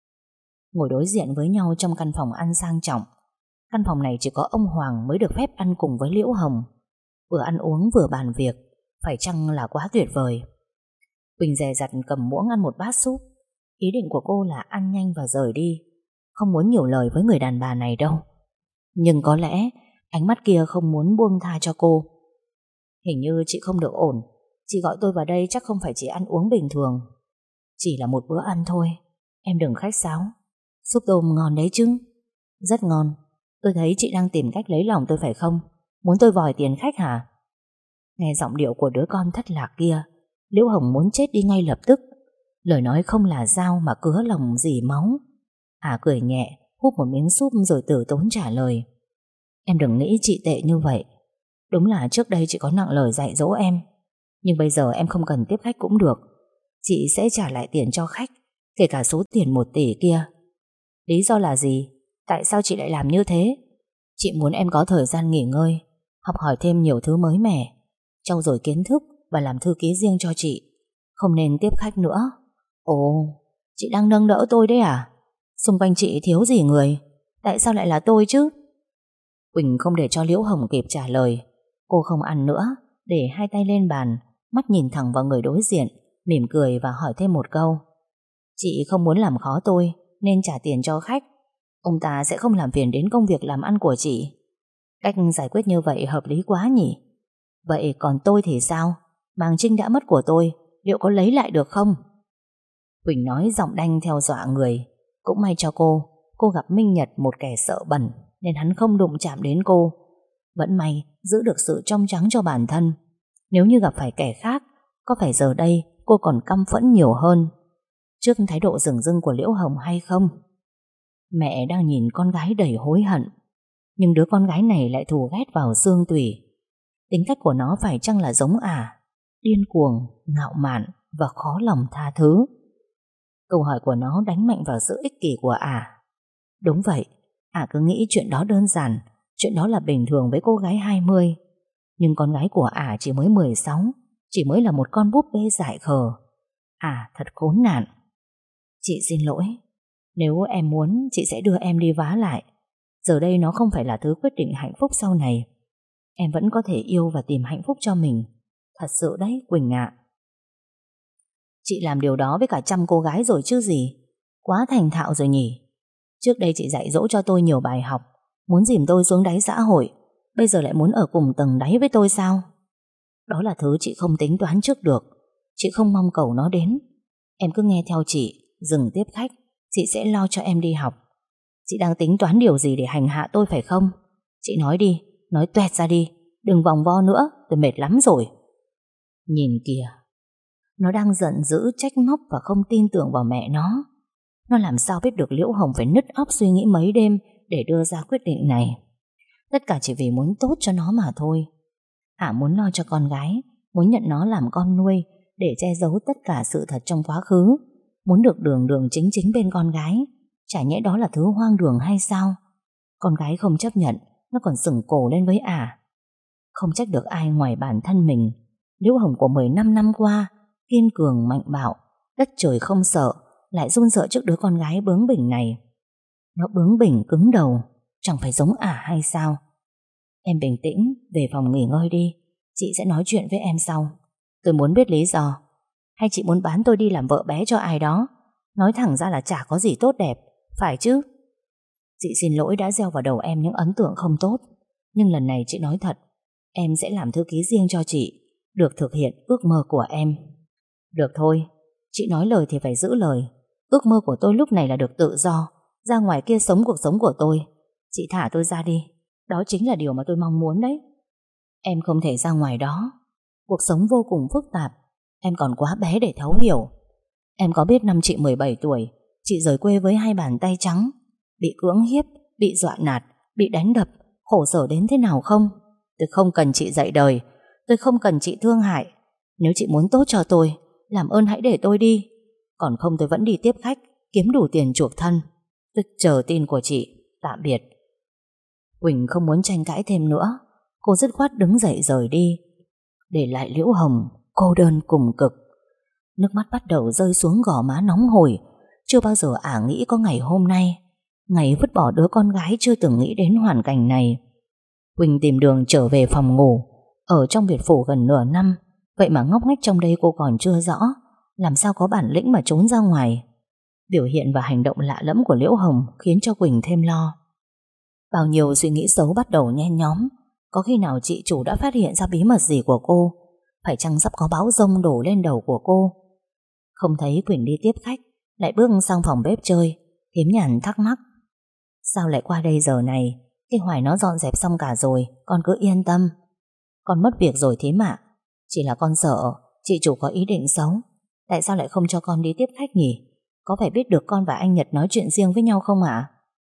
S1: Ngồi đối diện với nhau trong căn phòng ăn sang trọng. Căn phòng này chỉ có ông Hoàng mới được phép ăn cùng với Liễu Hồng. Vừa ăn uống vừa bàn việc, phải chăng là quá tuyệt vời. Quỳnh dè dặt cầm muỗng ăn một bát súp. Ý định của cô là ăn nhanh và rời đi, không muốn nhiều lời với người đàn bà này đâu. Nhưng có lẽ ánh mắt kia không muốn buông tha cho cô. Hình như chị không được ổn. Chị gọi tôi vào đây chắc không phải chỉ ăn uống bình thường. Chỉ là một bữa ăn thôi, em đừng khách sáo. Súp tôm ngon đấy chứ? Rất ngon. Tôi thấy chị đang tìm cách lấy lòng tôi phải không? Muốn tôi vòi tiền khách hả? Nghe giọng điệu của đứa con thất lạc kia, Liễu Hồng muốn chết đi ngay lập tức. Lời nói không là dao mà cứa lòng dì máu. Cười nhẹ, húp một miếng súp rồi từ tốn trả lời. Em đừng nghĩ chị tệ như vậy. Đúng là trước đây chị có nặng lời dạy dỗ em, nhưng bây giờ em không cần tiếp khách cũng được. Chị sẽ trả lại tiền cho khách, kể cả số tiền 1 tỷ kia. Lý do là gì? Tại sao chị lại làm như thế? Chị muốn em có thời gian nghỉ ngơi, học hỏi thêm nhiều thứ mới mẻ, trau dồi kiến thức và làm thư ký riêng cho chị. Không nên tiếp khách nữa. Ồ, chị đang nâng đỡ tôi đấy à? Xung quanh chị thiếu gì người? Tại sao lại là tôi chứ? Quỳnh không để cho Liễu Hồng kịp trả lời. Cô không ăn nữa, để hai tay lên bàn, mắt nhìn thẳng vào người đối diện, mỉm cười và hỏi thêm một câu. Chị không muốn làm khó tôi nên trả tiền cho khách. Ông ta sẽ không làm phiền đến công việc làm ăn của chị. Cách giải quyết như vậy hợp lý quá nhỉ? Vậy còn tôi thì sao? Màng trinh đã mất của tôi, liệu có lấy lại được không? Quỳnh nói giọng đanh theo dọa người. Cũng may cho cô cô gặp Minh Nhật, một kẻ sợ bẩn, nên hắn không đụng chạm đến cô. Vẫn may giữ được sự trong trắng cho bản thân. Nếu như gặp phải kẻ khác, có phải giờ đây cô còn căm phẫn nhiều hơn trước thái độ dửng dưng của Liễu Hồng hay không? Mẹ đang nhìn con gái đầy hối hận, nhưng đứa con gái này lại thù ghét vào xương tủy. Tính cách của nó phải chăng là giống điên cuồng, ngạo mạn và khó lòng tha thứ? Câu hỏi của nó đánh mạnh vào sự ích kỷ của Đúng vậy, cứ nghĩ chuyện đó đơn giản, chuyện đó là bình thường với cô gái 20. Nhưng con gái của chỉ mới 16, chỉ mới là một con búp bê dại khờ. Thật khốn nạn. Chị xin lỗi, nếu em muốn chị sẽ đưa em đi vá lại. Giờ đây nó không phải là thứ quyết định hạnh phúc sau này. Em vẫn có thể yêu và tìm hạnh phúc cho mình. Thật sự đấy Quỳnh ạ. Chị làm điều đó với cả trăm cô gái rồi chứ gì. Quá thành thạo rồi nhỉ. Trước đây chị dạy dỗ cho tôi nhiều bài học, muốn dìm tôi xuống đáy xã hội. Bây giờ lại muốn ở cùng tầng đáy với tôi sao? Đó là thứ chị không tính toán trước được. Chị không mong cầu nó đến. Em cứ nghe theo chị, dừng tiếp khách, chị sẽ lo cho em đi học. Chị đang tính toán điều gì để hành hạ tôi phải không? Chị nói đi, nói toẹt ra đi. Đừng vòng vo nữa, tôi mệt lắm rồi. Nhìn kìa, nó đang giận dữ, trách móc và không tin tưởng vào mẹ nó. Nó làm sao biết được Liễu Hồng phải nứt óc suy nghĩ mấy đêm để đưa ra quyết định này. Tất cả chỉ vì muốn tốt cho nó mà thôi. Muốn lo cho con gái, muốn nhận nó làm con nuôi để che giấu tất cả sự thật trong quá khứ, muốn được đường đường chính chính bên con gái. Chả nhẽ đó là thứ hoang đường hay sao? Con gái không chấp nhận, nó còn sừng cổ lên với Không trách được ai ngoài bản thân mình. Liễu Hồng của 15 năm qua kiên cường mạnh bạo, đất trời không sợ, lại run sợ trước đứa con gái bướng bỉnh này. Nó bướng bỉnh cứng đầu, chẳng phải giống hay sao? Em bình tĩnh, về phòng nghỉ ngơi đi. Chị sẽ nói chuyện với em sau. Tôi muốn biết lý do. Hay chị muốn bán tôi đi làm vợ bé cho ai đó? Nói thẳng ra là chả có gì tốt đẹp, phải chứ? Chị xin lỗi đã gieo vào đầu em những ấn tượng không tốt. Nhưng lần này chị nói thật, em sẽ làm thư ký riêng cho chị, được thực hiện ước mơ của em. Được thôi, chị nói lời thì phải giữ lời. Ước mơ của tôi lúc này là được tự do, ra ngoài kia sống cuộc sống của tôi. Chị thả tôi ra đi. Đó chính là điều mà tôi mong muốn đấy. Em không thể ra ngoài đó. Cuộc sống vô cùng phức tạp. Em còn quá bé để thấu hiểu. Em có biết năm chị 17 tuổi, chị rời quê với 2 bàn tay trắng, bị cưỡng hiếp, bị dọa nạt, bị đánh đập, khổ sở đến thế nào không? Tôi không cần chị dạy đời, tôi không cần chị thương hại. Nếu chị muốn tốt cho tôi, làm ơn hãy để tôi đi. Còn không tôi vẫn đi tiếp khách, kiếm đủ tiền chuộc thân. Tôi chờ tin của chị. Tạm biệt. Quỳnh không muốn tranh cãi thêm nữa. Cô dứt khoát đứng dậy rời đi, để lại Liễu Hồng cô đơn cùng cực. Nước mắt bắt đầu rơi xuống gò má nóng hổi. Chưa bao giờ nghĩ có ngày hôm nay, ngày vứt bỏ đứa con gái chưa từng nghĩ đến hoàn cảnh này. Quỳnh tìm đường trở về phòng ngủ. Ở trong biệt phủ gần nửa năm, vậy mà ngóc ngách trong đây cô còn chưa rõ, làm sao có bản lĩnh mà trốn ra ngoài. Biểu hiện và hành động lạ lẫm của Liễu Hồng khiến cho Quỳnh thêm lo. Bao nhiêu suy nghĩ xấu bắt đầu nhen nhóm. Có khi nào chị chủ đã phát hiện ra bí mật gì của cô? Phải chăng sắp có bão giông đổ lên đầu của cô? Không thấy Quỳnh đi tiếp khách, lại bước sang phòng bếp chơi. Thím Nhàn thắc mắc, sao lại qua đây giờ này? Cái Hoài nó dọn dẹp xong cả rồi, con cứ yên tâm. Con mất việc rồi thím ạ. Chỉ là con sợ chị chủ có ý định xấu. Tại sao lại không cho con đi tiếp khách nhỉ? Có phải biết được con và anh Nhật nói chuyện riêng với nhau không ạ?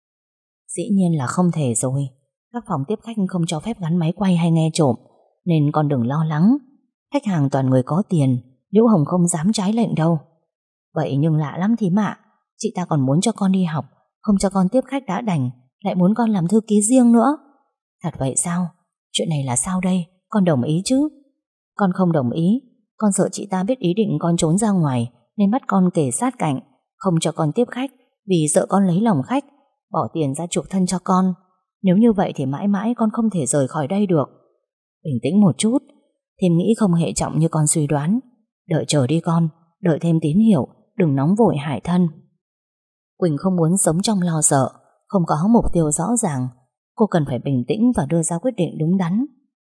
S1: Dĩ nhiên là không thể rồi. Các phòng tiếp khách không cho phép gắn máy quay hay nghe trộm, nên con đừng lo lắng. Khách hàng toàn người có tiền, Liễu Hồng không dám trái lệnh đâu. Vậy nhưng lạ lắm thím ạ. Chị ta còn muốn cho con đi học, không cho con tiếp khách đã đành, lại muốn con làm thư ký riêng nữa. Thật vậy sao? Chuyện này là sao đây? Con đồng ý chứ? Con không đồng ý. Con sợ chị ta biết ý định con trốn ra ngoài, nên bắt con kề sát cạnh, không cho con tiếp khách, vì sợ con lấy lòng khách, bỏ tiền ra chuộc thân cho con. Nếu như vậy thì mãi mãi con không thể rời khỏi đây được. Bình tĩnh một chút. Thím nghĩ không hệ trọng như con suy đoán. Đợi chờ đi con, đợi thêm tín hiệu, đừng nóng vội hại thân. Quỳnh không muốn sống trong lo sợ, không có mục tiêu rõ ràng. Cô cần phải bình tĩnh và đưa ra quyết định đúng đắn.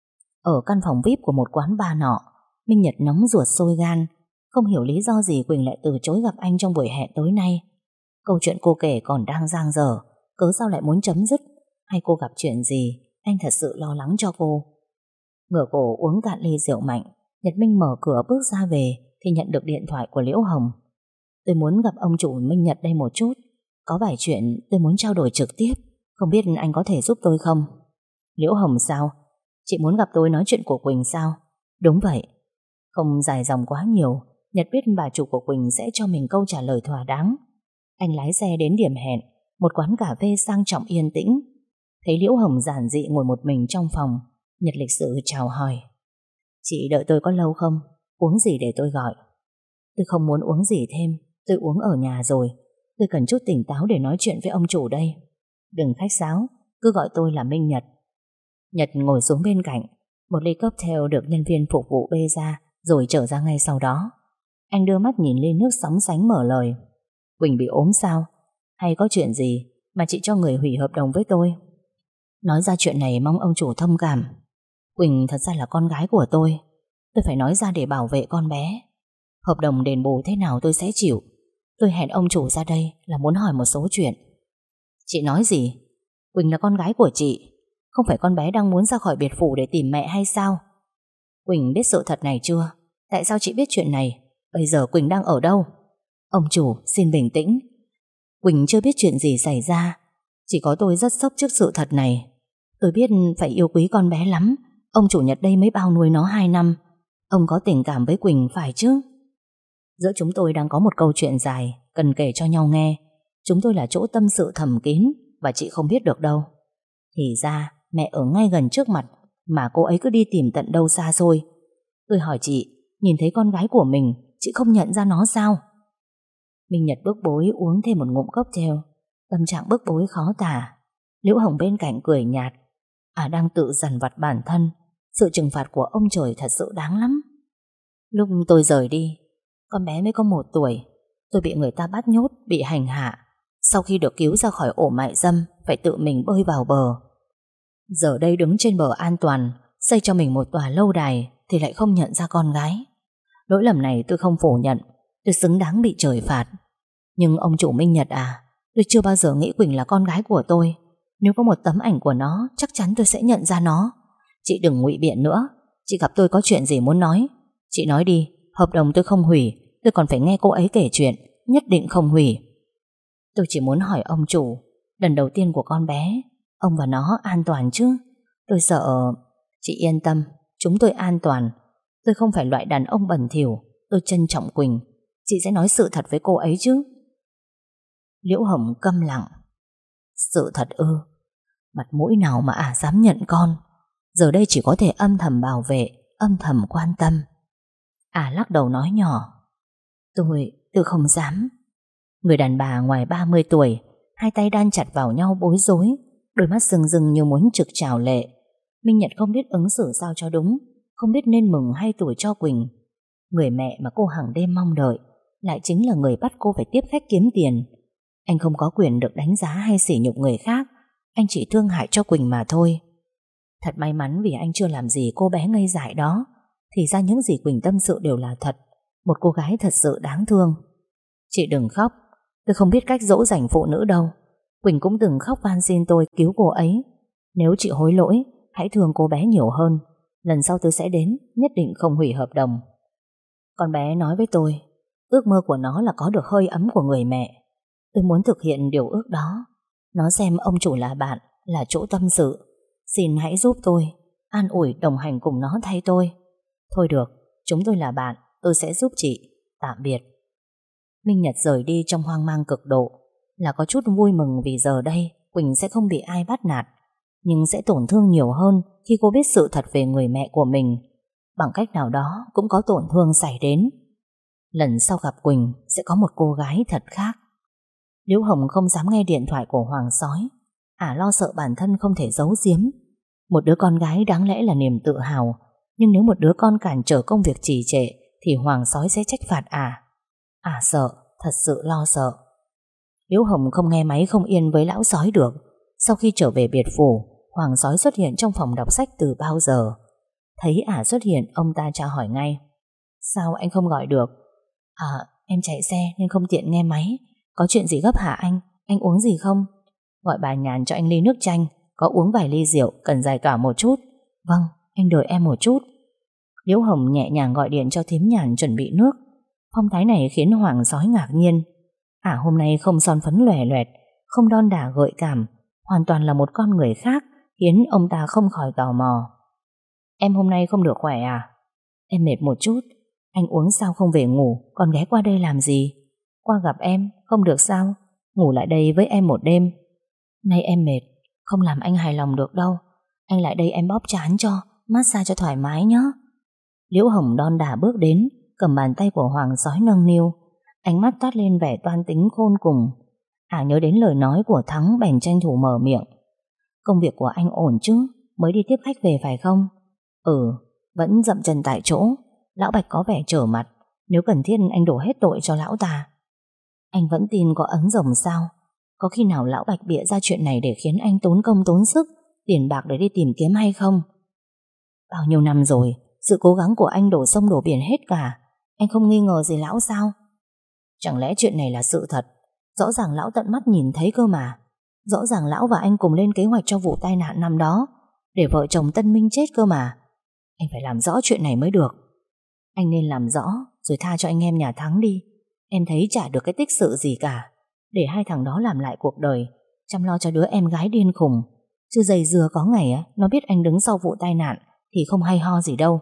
S1: Ở căn phòng VIP của một quán bar nọ, Minh Nhật nóng ruột sôi gan. Không hiểu lý do gì Quỳnh lại từ chối gặp anh trong buổi hẹn tối nay. Câu chuyện cô kể còn đang dang dở, Cớ sao lại muốn chấm dứt? Hay cô gặp chuyện gì? Anh thật sự lo lắng cho cô. Ngửa cổ uống cạn ly rượu mạnh, Nhật Minh mở cửa bước ra về thì nhận được điện thoại của Liễu Hồng. Tôi muốn gặp ông chủ Minh Nhật đây một chút. Có vài chuyện tôi muốn trao đổi trực tiếp. Không biết anh có thể giúp tôi không? Liễu Hồng sao? Chị muốn gặp tôi nói chuyện của Quỳnh sao? Đúng vậy. Không dài dòng quá nhiều, Nhật biết bà chủ của Quỳnh sẽ cho mình câu trả lời thỏa đáng. Anh lái xe đến điểm hẹn, một quán cà phê sang trọng yên tĩnh. Thấy Liễu Hồng giản dị ngồi một mình trong phòng, Nhật lịch sự chào hỏi. Chị đợi tôi có lâu không? Uống gì để tôi gọi? Tôi không muốn uống gì thêm, tôi uống ở nhà rồi. Tôi cần chút tỉnh táo để nói chuyện với ông chủ đây. Đừng khách sáo, cứ gọi tôi là Minh Nhật. Nhật ngồi xuống bên cạnh, một ly cocktail được nhân viên phục vụ bê ra rồi trở ra ngay sau đó. Anh đưa mắt nhìn ly nước sóng sánh mở lời. Quỳnh bị ốm sao? Hay có chuyện gì mà chị cho người hủy hợp đồng với tôi? Nói ra chuyện này mong ông chủ thông cảm. Quỳnh thật ra là con gái của tôi phải nói ra để bảo vệ con bé. Hợp đồng đền bù thế nào tôi sẽ chịu. Tôi hẹn ông chủ ra đây là muốn hỏi một số chuyện. Chị nói gì? Quỳnh là con gái của chị, không phải con bé đang muốn ra khỏi biệt phủ để tìm mẹ hay sao? Quỳnh biết sự thật này chưa? Tại sao chị biết chuyện này? Bây giờ Quỳnh đang ở đâu? Ông chủ xin bình tĩnh. Quỳnh chưa biết chuyện gì xảy ra. Chỉ có tôi rất sốc trước sự thật này. Tôi biết phải yêu quý con bé lắm. Ông chủ Nhật đây mới bao nuôi nó 2 năm. Ông có tình cảm với Quỳnh phải chứ? Giữa chúng tôi đang có một câu chuyện dài cần kể cho nhau nghe. Chúng tôi là chỗ tâm sự thầm kín và chị không biết được đâu. Thì ra mẹ ở ngay gần trước mặt mà cô ấy cứ đi tìm tận đâu xa xôi. Tôi hỏi chị, nhìn thấy con gái của mình, chị không nhận ra nó sao? Minh Nhật bức bối uống thêm một ngụm cocktail. Tâm trạng bức bối khó tả. Liễu Hồng bên cạnh cười nhạt. Đang tự dằn vặt bản thân. Sự trừng phạt của ông trời thật sự đáng lắm. Lúc tôi rời đi, con bé mới có 1 tuổi. Tôi bị người ta bắt nhốt, bị hành hạ. Sau khi được cứu ra khỏi ổ mại dâm, phải tự mình bơi vào bờ. Giờ đây đứng trên bờ an toàn, xây cho mình một tòa lâu đài thì lại không nhận ra con gái. Lỗi lầm này tôi không phủ nhận. Tôi xứng đáng bị trời phạt. Nhưng ông chủ Minh Nhật tôi chưa bao giờ nghĩ Quỳnh là con gái của tôi. Nếu có một tấm ảnh của nó, chắc chắn tôi sẽ nhận ra nó. Chị đừng ngụy biện nữa. Chị gặp tôi có chuyện gì muốn nói? Chị nói đi. Hợp đồng tôi không hủy, tôi còn phải nghe cô ấy kể chuyện. Nhất định không hủy. Tôi chỉ muốn hỏi ông chủ, lần đầu tiên của con bé, ông và nó an toàn chứ? Tôi sợ. Chị yên tâm, chúng tôi an toàn. Tôi không phải loại đàn ông bẩn thỉu. Tôi trân trọng Quỳnh. Chị sẽ nói sự thật với cô ấy chứ? Liễu Hồng câm lặng. Sự thật ư? Mặt mũi nào mà dám nhận con? Giờ đây chỉ có thể âm thầm bảo vệ, âm thầm quan tâm. Lắc đầu nói nhỏ. Tôi không dám. Người đàn bà ngoài 30 tuổi, hai tay đan chặt vào nhau bối rối, đôi mắt rưng rưng như muốn trực trào lệ. Minh Nhật không biết ứng xử sao cho đúng, không biết nên mừng hay tủi cho Quỳnh. Người mẹ mà cô hàng đêm mong đợi lại chính là người bắt cô phải tiếp khách kiếm tiền. Anh không có quyền được đánh giá hay sỉ nhục người khác. Anh chỉ thương hại cho Quỳnh mà thôi. Thật may mắn vì anh chưa làm gì cô bé ngây dại đó. Thì ra những gì Quỳnh tâm sự đều là thật. Một cô gái thật sự đáng thương. Chị đừng khóc. Tôi không biết cách dỗ dành phụ nữ đâu. Quỳnh cũng từng khóc van xin tôi cứu cô ấy. Nếu chị hối lỗi, hãy thương cô bé nhiều hơn. Lần sau tôi sẽ đến, nhất định không hủy hợp đồng. Con bé nói với tôi, ước mơ của nó là có được hơi ấm của người mẹ. Tôi muốn thực hiện điều ước đó. Nó xem ông chủ là bạn, là chỗ tâm sự. Xin hãy giúp tôi, an ủi đồng hành cùng nó thay tôi. Thôi được, chúng tôi là bạn, tôi sẽ giúp chị. Tạm biệt. Minh Nhật rời đi trong hoang mang cực độ. Là có chút vui mừng vì giờ đây Quỳnh sẽ không bị ai bắt nạt, nhưng sẽ tổn thương nhiều hơn khi cô biết sự thật về người mẹ của mình. Bằng cách nào đó cũng có tổn thương xảy đến. Lần sau gặp Quỳnh sẽ có một cô gái thật khác. Liễu Hồng không dám nghe điện thoại của Hoàng Sói. Lo sợ bản thân không thể giấu giếm. Một đứa con gái đáng lẽ là niềm tự hào, nhưng nếu một đứa con cản trở công việc trì trệ thì Hoàng Sói sẽ trách phạt sợ, thật sự lo sợ. Liễu Hồng không nghe máy không yên với lão sói được. Sau khi trở về biệt phủ, Hoàng Sói xuất hiện trong phòng đọc sách từ bao giờ. Thấy xuất hiện, ông ta tra hỏi ngay. Sao anh không gọi được? Em chạy xe nên không tiện nghe máy. Có chuyện gì gấp hả anh? Anh uống gì không? Gọi bà Nhàn cho anh ly nước chanh, có uống vài ly rượu, cần giải tỏa một chút. Vâng, anh đợi em một chút. Liễu Hồng nhẹ nhàng gọi điện cho thím Nhàn chuẩn bị nước. Phong thái này khiến Hoàng Sói ngạc nhiên. Hôm nay không son phấn lòe loẹt, không đon đả gợi cảm, hoàn toàn là một con người khác, khiến ông ta không khỏi tò mò. Em hôm nay không được khỏe à? Em mệt một chút. Anh uống sao không về ngủ, còn ghé qua đây làm gì? Qua gặp em, không được sao? Ngủ lại đây với em một đêm. Nay em mệt, không làm anh hài lòng được đâu. Anh lại đây em bóp trán cho, massage cho thoải mái nhé. Liễu Hồng đon đả bước đến, cầm bàn tay của Hoàng Sói nâng niu, ánh mắt toát lên vẻ toan tính khôn cùng. Nhớ đến lời nói của Thắng bèn tranh thủ mở miệng. Công việc của anh ổn chứ? Mới đi tiếp khách về phải không? Vẫn dậm chân tại chỗ. Lão Bạch có vẻ trở mặt. Nếu cần thiết anh đổ hết tội cho lão ta. Anh vẫn tin có ấn rồng sao? Có khi nào lão Bạch bịa ra chuyện này để khiến anh tốn công tốn sức, tiền bạc để đi tìm kiếm hay không? Bao nhiêu năm rồi, sự cố gắng của anh đổ sông đổ biển hết cả. Anh không nghi ngờ gì lão sao? Chẳng lẽ chuyện này là sự thật? Rõ ràng lão tận mắt nhìn thấy cơ mà. Rõ ràng lão và anh cùng lên kế hoạch cho vụ tai nạn năm đó, để vợ chồng Tân Minh chết cơ mà. Anh phải làm rõ chuyện này mới được. Anh nên làm rõ rồi tha cho anh em nhà Thắng đi. Em thấy chả được cái tích sự gì cả. Để hai thằng đó làm lại cuộc đời, chăm lo cho đứa em gái điên khùng. Chứ dây dưa có ngày nó biết anh đứng sau vụ tai nạn thì không hay ho gì đâu.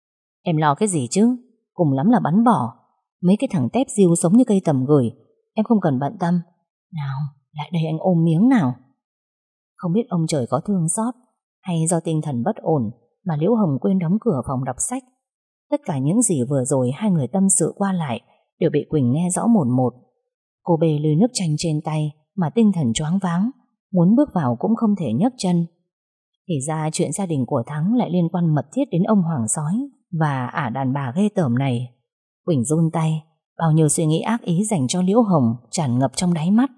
S1: Em lo cái gì chứ? Cùng lắm là bắn bỏ. Mấy cái thằng tép diêu sống như cây tầm gửi, em không cần bận tâm. Nào, lại đây anh ôm miếng nào. Không biết ông trời có thương xót, hay do tinh thần bất ổn mà Liễu Hồng quên đóng cửa phòng đọc sách. Tất cả những gì vừa rồi hai người tâm sự qua lại đều bị Quỳnh nghe rõ một một. Cô bê ly nước chanh trên tay mà tinh thần choáng váng, muốn bước vào cũng không thể nhấc chân. Thì ra chuyện gia đình của Thắng lại liên quan mật thiết đến ông Hoàng Sói và đàn bà ghê tởm này. Quỳnh run tay, bao nhiêu suy nghĩ ác ý dành cho Liễu Hồng tràn ngập trong đáy mắt.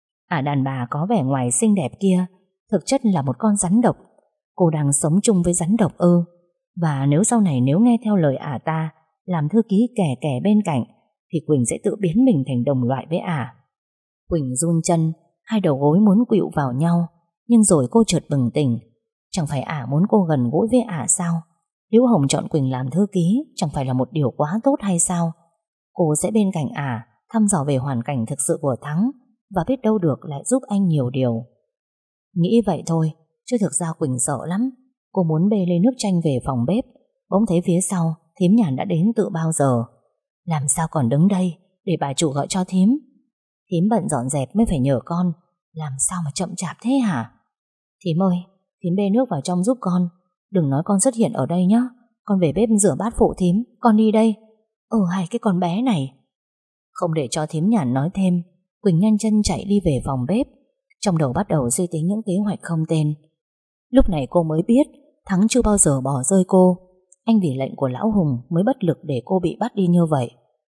S1: Đàn bà có vẻ ngoài xinh đẹp kia thực chất là một con rắn độc. Cô đang sống chung với rắn độc ư? Và nếu sau này nghe theo lời ta làm thư ký kẻ kẻ bên cạnh, thì Quỳnh sẽ tự biến mình thành đồng loại với Quỳnh run chân, hai đầu gối muốn khuỵu vào nhau. Nhưng rồi cô chợt bừng tỉnh. Chẳng phải muốn cô gần gũi với sao? Liễu Hồng chọn Quỳnh làm thư ký chẳng phải là một điều quá tốt hay sao? Cô sẽ bên cạnh thăm dò về hoàn cảnh thực sự của Thắng, và biết đâu được lại giúp anh nhiều điều. Nghĩ vậy thôi, chứ thực ra Quỳnh sợ lắm. Cô muốn bê ly nước chanh về phòng bếp, bỗng thấy phía sau thím Nhàn đã đến từ bao giờ. Làm sao còn đứng đây, để bà chủ gọi cho thím. Thím bận dọn dẹp mới phải nhờ con. Làm sao mà chậm chạp thế hả? Thím ơi, thím bê nước vào trong giúp con. Đừng nói con xuất hiện ở đây nhé. Con về bếp rửa bát phụ thím. Con đi đây. Hay cái con bé này. Không để cho thím Nhàn nói thêm, Quỳnh nhanh chân chạy đi về phòng bếp. Trong đầu bắt đầu suy tính những kế hoạch không tên. Lúc này cô mới biết Thắng chưa bao giờ bỏ rơi cô. Anh vì lệnh của Lão Hùng mới bất lực để cô bị bắt đi như vậy.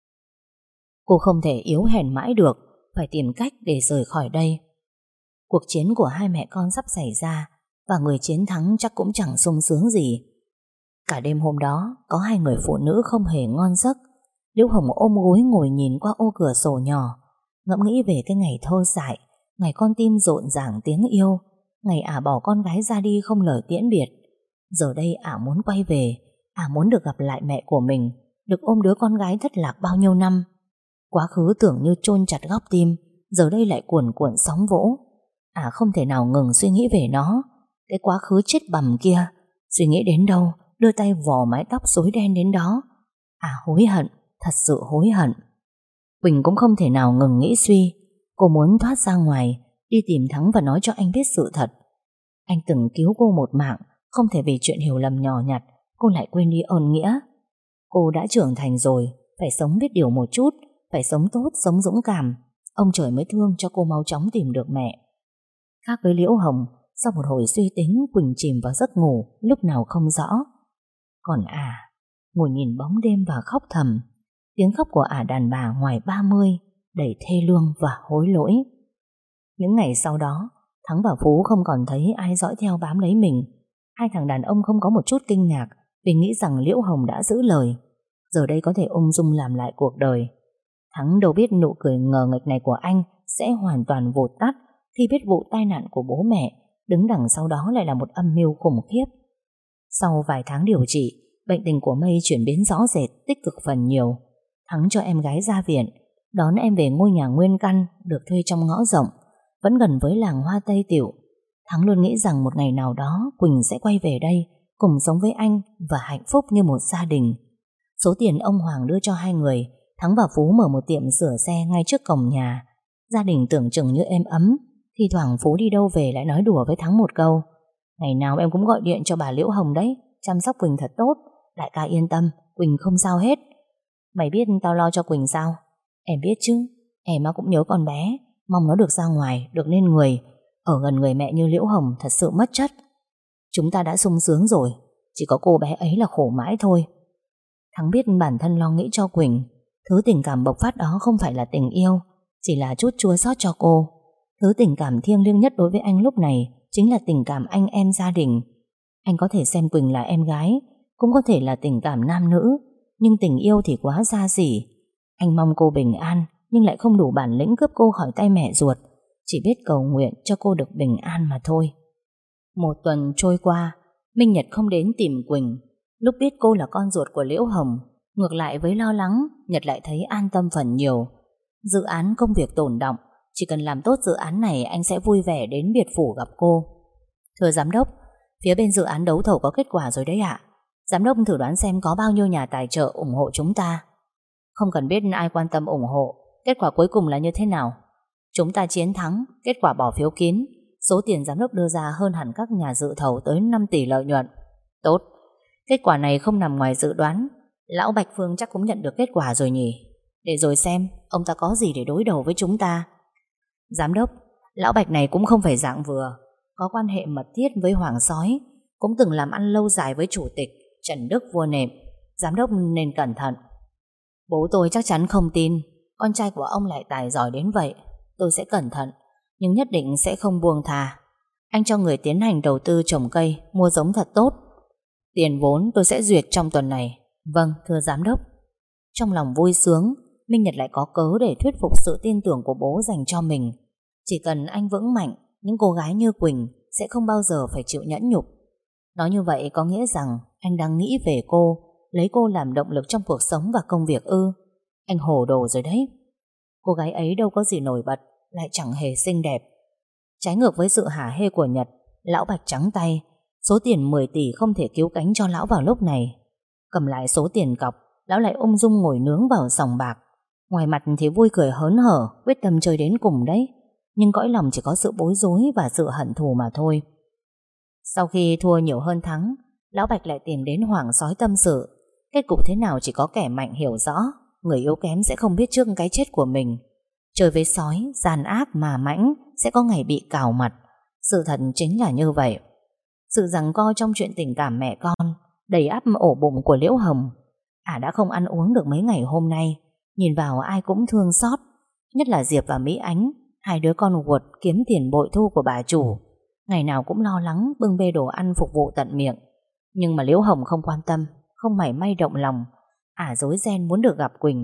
S1: Cô không thể yếu hèn mãi được, phải tìm cách để rời khỏi đây. Cuộc chiến của hai mẹ con sắp xảy ra, và người chiến thắng chắc cũng chẳng sung sướng gì. Cả đêm hôm đó có hai người phụ nữ không hề ngon giấc. Liễu Hồng ôm gối ngồi nhìn qua ô cửa sổ nhỏ, ngẫm nghĩ về cái ngày thơ dại, ngày con tim rộn ràng tiếng yêu, ngày bỏ con gái ra đi không lời tiễn biệt. Giờ đây muốn quay về, muốn được gặp lại mẹ của mình, được ôm đứa con gái thất lạc bao nhiêu năm. Quá khứ tưởng như chôn chặt góc tim, giờ đây lại cuồn cuộn sóng vỗ. Không thể nào ngừng suy nghĩ về nó. Cái quá khứ chết bầm kia, suy nghĩ đến đâu đưa tay vò mái tóc rối đen đến đó. Hối hận, thật sự hối hận. Quỳnh cũng không thể nào ngừng nghĩ suy. Cô muốn thoát ra ngoài, đi tìm Thắng và nói cho anh biết sự thật. Anh từng cứu cô một mạng, không thể vì chuyện hiểu lầm nhỏ nhặt cô lại quên đi ơn nghĩa. Cô đã trưởng thành rồi, phải sống biết điều một chút, phải sống tốt, sống dũng cảm. Ông trời mới thương cho cô mau chóng tìm được mẹ. Khác với Liễu Hồng, sau một hồi suy tính, Quỳnh chìm vào giấc ngủ lúc nào không rõ. Còn ngồi nhìn bóng đêm và khóc thầm. Tiếng khóc của đàn bà ngoài 30 đầy thê lương và hối lỗi. Những ngày sau đó, Thắng và Phú không còn thấy ai dõi theo bám lấy mình. Hai thằng đàn ông không có một chút kinh ngạc vì nghĩ rằng Liễu Hồng đã giữ lời. Giờ đây có thể ung dung làm lại cuộc đời. Thắng đâu biết nụ cười ngờ nghệch này của anh sẽ hoàn toàn vụt tắt khi biết vụ tai nạn của bố mẹ, đứng đằng sau đó lại là một âm mưu khủng khiếp. Sau vài tháng điều trị, bệnh tình của Mây chuyển biến rõ rệt, tích cực phần nhiều. Thắng cho em gái ra viện, đón em về ngôi nhà nguyên căn được thuê trong ngõ rộng, vẫn gần với làng Hoa Tây Tiểu. Thắng luôn nghĩ rằng một ngày nào đó Quỳnh sẽ quay về đây, cùng sống với anh và hạnh phúc như một gia đình. Số tiền ông Hoàng đưa cho hai người, Thắng và Phú mở một tiệm sửa xe ngay trước cổng nhà. Gia đình tưởng chừng như êm ấm. Thi thoảng Phú đi đâu về lại nói đùa với Thắng một câu: ngày nào em cũng gọi điện cho bà Liễu Hồng đấy, chăm sóc Quỳnh thật tốt. Đại ca yên tâm, Quỳnh không sao hết. Mày biết tao lo cho Quỳnh sao? Em biết chứ, em cũng nhớ con bé, mong nó được ra ngoài, được nên người. Ở gần người mẹ như Liễu Hồng thật sự mất chất. Chúng ta đã sung sướng rồi, chỉ có cô bé ấy là khổ mãi thôi. Thắng biết bản thân lo nghĩ cho Quỳnh. Thứ tình cảm bộc phát đó không phải là tình yêu, chỉ là chút chua xót cho cô. Thứ tình cảm thiêng liêng nhất đối với anh lúc này chính là tình cảm anh em gia đình. Anh có thể xem Quỳnh là em gái, cũng có thể là tình cảm nam nữ, nhưng tình yêu thì quá xa xỉ. Anh mong cô bình an, nhưng lại không đủ bản lĩnh cướp cô khỏi tay mẹ ruột, chỉ biết cầu nguyện cho cô được bình an mà thôi. Một tuần trôi qua, Minh Nhật không đến tìm Quỳnh. Lúc biết cô là con ruột của Liễu Hồng, ngược lại với lo lắng, Nhật lại thấy an tâm phần nhiều. Dự án công việc tồn đọng, chỉ cần làm tốt dự án này anh sẽ vui vẻ đến biệt phủ gặp cô. Thưa giám đốc, phía bên dự án đấu thầu có kết quả rồi đấy ạ. Giám đốc thử đoán xem có bao nhiêu nhà tài trợ ủng hộ chúng ta. Không cần biết ai quan tâm ủng hộ, kết quả cuối cùng là như thế nào. Chúng ta chiến thắng, kết quả bỏ phiếu kín, số tiền giám đốc đưa ra hơn hẳn các nhà dự thầu tới 5 tỷ lợi nhuận. Tốt, kết quả này không nằm ngoài dự đoán. Lão Bạch Phương chắc cũng nhận được kết quả rồi nhỉ. Để rồi xem ông ta có gì để đối đầu với chúng ta. Giám đốc, lão Bạch này cũng không phải dạng vừa, có quan hệ mật thiết với Hoàng Sói, cũng từng làm ăn lâu dài với chủ tịch Trần Đức Vua Nệm. Giám đốc nên cẩn thận. Bố tôi chắc chắn không tin con trai của ông lại tài giỏi đến vậy. Tôi sẽ cẩn thận, nhưng nhất định sẽ không buông thà. Anh cho người tiến hành đầu tư trồng cây, mua giống thật tốt. Tiền vốn tôi sẽ duyệt trong tuần này. Vâng, thưa giám đốc. Trong lòng vui sướng, Minh Nhật lại có cớ để thuyết phục sự tin tưởng của bố dành cho mình. Chỉ cần anh vững mạnh, những cô gái như Quỳnh sẽ không bao giờ phải chịu nhẫn nhục. Nói như vậy có nghĩa rằng anh đang nghĩ về cô, lấy cô làm động lực trong cuộc sống và công việc ư? Anh hồ đồ rồi đấy. Cô gái ấy đâu có gì nổi bật, lại chẳng hề xinh đẹp. Trái ngược với sự hả hê của Nhật, lão Bạch trắng tay. Số tiền 10 tỷ không thể cứu cánh cho lão vào lúc này. Cầm lại số tiền cọc, lão lại ung dung ngồi nướng vào sòng bạc. Ngoài mặt thì vui cười hớn hở, quyết tâm chơi đến cùng đấy, nhưng cõi lòng chỉ có sự bối rối và sự hận thù mà thôi. Sau khi thua nhiều hơn thắng, lão Bạch lại tìm đến Hoàng Sói tâm sự. Kết cục thế nào chỉ có kẻ mạnh hiểu rõ. Người yếu kém sẽ không biết trước cái chết của mình. Chơi với sói, gian ác mà mãnh sẽ có ngày bị cào mặt. Sự thật chính là như vậy. Sự giằng co trong chuyện tình cảm mẹ con đầy ắp ổ bụng của Liễu Hồng. Đã không ăn uống được mấy ngày hôm nay, nhìn vào ai cũng thương xót. Nhất là Diệp và Mỹ Ánh, hai đứa con ruột kiếm tiền bội thu của bà chủ, ngày nào cũng lo lắng bưng bê đồ ăn phục vụ tận miệng. Nhưng mà Liễu Hồng không quan tâm, không mảy may động lòng. Rối ren muốn được gặp Quỳnh.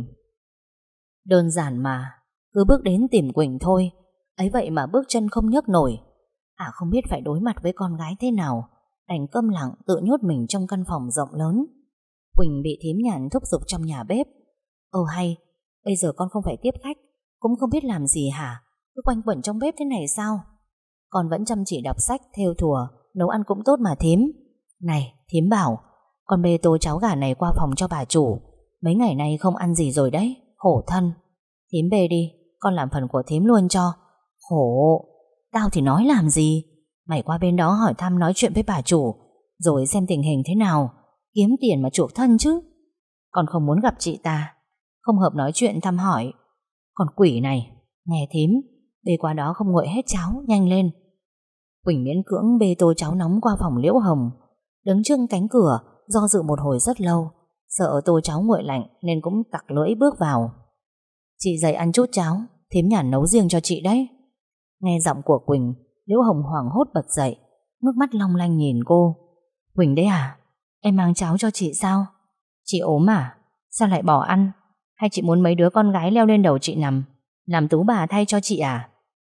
S1: Đơn giản mà, cứ bước đến tìm Quỳnh thôi. Ấy vậy mà bước chân không nhấc nổi. Không biết phải đối mặt với con gái thế nào, đành câm lặng tự nhốt mình trong căn phòng rộng lớn. Quỳnh bị thím Nhàn thúc giục trong nhà bếp. Hay, bây giờ con không phải tiếp khách, cũng không biết làm gì hả? Cứ quanh quẩn trong bếp thế này sao? Con vẫn chăm chỉ đọc sách, thêu thùa, nấu ăn cũng tốt mà thím. Này, thím bảo con bê tô cháo gà này qua phòng cho bà chủ. Mấy ngày nay không ăn gì rồi đấy, khổ thân. Thím bê đi, con làm phần của thím luôn cho. Khổ, tao thì nói làm gì? Mày qua bên đó hỏi thăm nói chuyện với bà chủ, rồi xem tình hình thế nào, kiếm tiền mà chuộc thân chứ. Con không muốn gặp chị ta, không hợp nói chuyện thăm hỏi. Còn quỷ này, nghe thím, bê qua đó không nguội hết cháo, nhanh lên. Quỳnh miễn cưỡng bê tô cháo nóng qua phòng Liễu Hồng. Đứng trước cánh cửa, do dự một hồi rất lâu, sợ tô cháo nguội lạnh nên cũng tặc lưỡi bước vào. Chị dậy ăn chút cháo, thím Nhàn nấu riêng cho chị đấy. Nghe giọng của Quỳnh, Liễu Hồng hoảng hốt bật dậy, nước mắt long lanh nhìn cô. Quỳnh đấy à? Em mang cháo cho chị sao? Chị ốm à? Sao lại bỏ ăn? Hay chị muốn mấy đứa con gái leo lên đầu chị nằm, làm tú bà thay cho chị à?